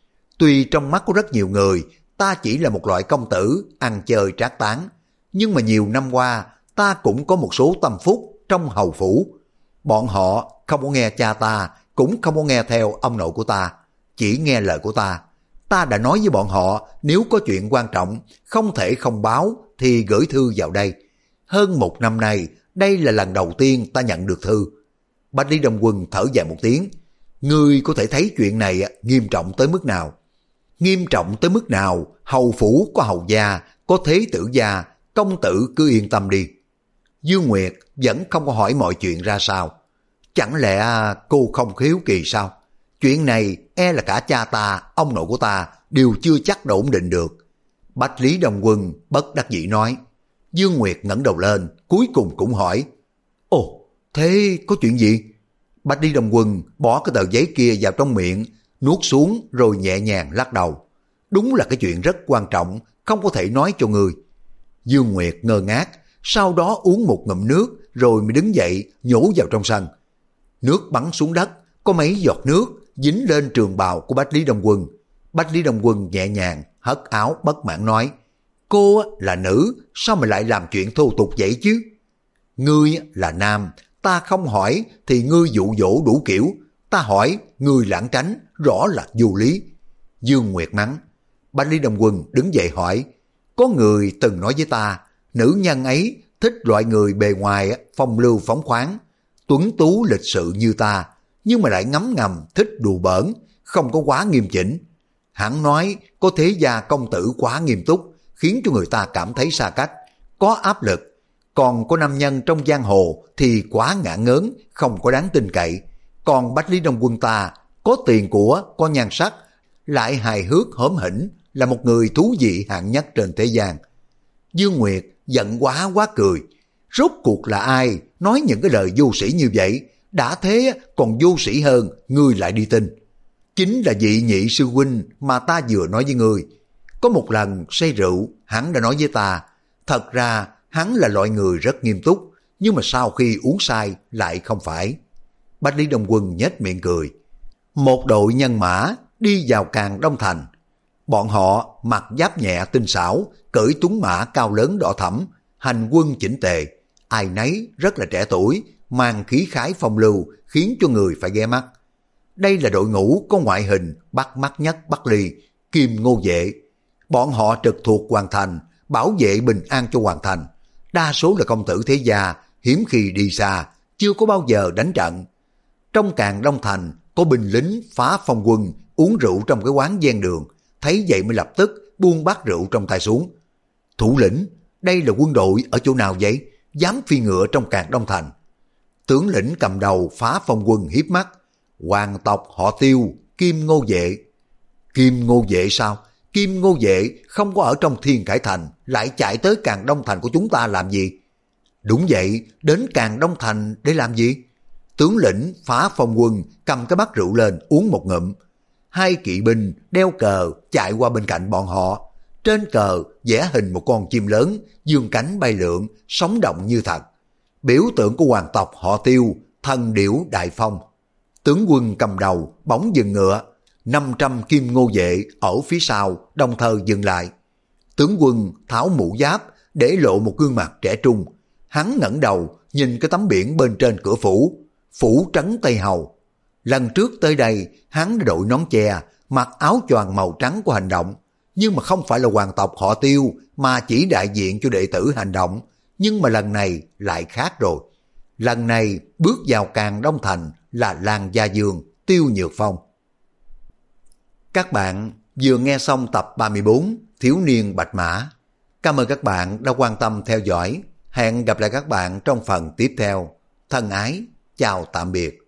Tuy trong mắt của rất nhiều người, ta chỉ là một loại công tử ăn chơi trác tán, nhưng mà nhiều năm qua ta cũng có một số tâm phúc trong hầu phủ. Bọn họ không có nghe cha ta, cũng không có nghe theo ông nội của ta, chỉ nghe lời của ta. Ta đã nói với bọn họ, nếu có chuyện quan trọng, không thể không báo thì gửi thư vào đây. Hơn một năm nay, đây là lần đầu tiên ta nhận được thư. Bạch Lý Đông Quân thở dài một tiếng. Ngươi có thể thấy chuyện này nghiêm trọng tới mức nào? Nghiêm trọng tới mức nào? Hầu phủ có hầu gia, có thế tử gia, công tử cứ yên tâm đi. Dương Nguyệt vẫn không có hỏi mọi chuyện ra sao. Chẳng lẽ cô không hiếu kỳ sao? Chuyện này e là cả cha ta, ông nội của ta đều chưa chắc đã ổn định được. Bạch Lý Đông Quân bất đắc dĩ nói. Dương Nguyệt ngẩng đầu lên, cuối cùng cũng hỏi. Ồ, thế có chuyện gì? Bạch Lý Đông Quân bỏ cái tờ giấy kia vào trong miệng, nuốt xuống rồi nhẹ nhàng lắc đầu. Đúng là cái chuyện rất quan trọng, không có thể nói cho người. Dương Nguyệt ngơ ngác, sau đó uống một ngụm nước rồi mới đứng dậy nhổ vào trong sân. Nước bắn xuống đất, có mấy giọt nước dính lên trường bào của Bạch Lý Đông Quân. Bạch Lý Đông Quân nhẹ nhàng hất áo bất mãn nói, cô là nữ, sao mà lại làm chuyện thô tục vậy chứ? Ngươi là nam, ta không hỏi thì ngươi dụ dỗ đủ kiểu, ta hỏi ngươi lãng tránh, rõ là vô lý. Dương Nguyệt mắng. Bạch Lý Đông Quân đứng dậy hỏi, có người từng nói với ta, nữ nhân ấy thích loại người bề ngoài phong lưu phóng khoáng, tuấn tú lịch sự như ta, nhưng mà lại ngấm ngầm thích đùa bỡn, không có quá nghiêm chỉnh. Hắn nói có thế gia công tử quá nghiêm túc, khiến cho người ta cảm thấy xa cách, có áp lực. Còn có nam nhân trong giang hồ thì quá ngả ngớn, không có đáng tin cậy. Còn Bạch Lý Đông Quân ta có tiền của, có nhan sắc, lại hài hước hóm hỉnh, là một người thú vị hạng nhất trên thế gian. Dương Nguyệt giận quá quá cười. Rốt cuộc là ai nói những cái lời vô sĩ như vậy? Đã thế còn vô sĩ hơn, ngươi lại đi tin. Chính là vị nhị sư huynh mà ta vừa nói với ngươi. Có một lần say rượu, hắn đã nói với ta, thật ra hắn là loại người rất nghiêm túc, nhưng mà sau khi uống say lại không phải. Bạch Lý Đông Quân nhếch miệng cười. Một đội nhân mã đi vào Càng Đông Thành. Bọn họ mặc giáp nhẹ tinh xảo, cưỡi tuấn mã cao lớn đỏ thẫm, hành quân chỉnh tề, ai nấy rất là trẻ tuổi, mang khí khái phong lưu, khiến cho người phải ghé mắt. Đây là đội ngũ có ngoại hình bắt mắt nhất Bắc Ly, Kim Ngô Vệ. Bọn họ trực thuộc hoàng thành, bảo vệ bình an cho hoàng thành. Đa số là công tử thế gia, hiếm khi đi xa, chưa có bao giờ đánh trận. Trong Càn Đông Thành có binh lính phá phong quân uống rượu trong cái quán ven đường, thấy vậy mới lập tức buông bát rượu trong tay xuống. Thủ lĩnh, đây là quân đội ở chỗ nào vậy? Dám phi ngựa trong Càn Đông Thành. Tướng lĩnh cầm đầu phá phong quân hiếp mắt. Hoàng tộc họ Tiêu, Kim Ngô Vệ. Kim Ngô Vệ sao? Kim Ngô Vệ không có ở trong Thiên Khải Thành, lại chạy tới Càn Đông Thành của chúng ta làm gì? Đúng vậy, đến Càn Đông Thành để làm gì? Tướng lĩnh phá phong quân cầm cái bát rượu lên uống một ngụm. Hai kỵ binh đeo cờ chạy qua bên cạnh bọn họ. Trên cờ vẽ hình một con chim lớn, dương cánh bay lượn, sống động như thật. Biểu tượng của hoàng tộc họ Tiêu, thần điểu đại phong. Tướng quân cầm đầu bỗng dừng ngựa, năm trăm Kim Ngô Vệ ở phía sau đồng thời dừng lại. Tướng quân tháo mũ giáp để lộ một gương mặt trẻ trung. Hắn ngẩng đầu nhìn cái tấm biển bên trên cửa phủ, phủ trấn Tây Hầu. Lần trước tới đây hắn đã đội nón che, mặc áo choàng màu trắng của hành động, nhưng mà không phải là hoàng tộc họ Tiêu mà chỉ đại diện cho đệ tử hành động. Nhưng mà lần này lại khác rồi. Lần này bước vào Càn Đông Thành là Lan Gia Dương, Tiêu Nhược Phong. Các bạn vừa nghe xong tập ba mươi bốn Thiếu niên Bạch Mã. Cảm ơn các bạn đã quan tâm theo dõi. Hẹn gặp lại các bạn trong phần tiếp theo. Thân ái, chào tạm biệt.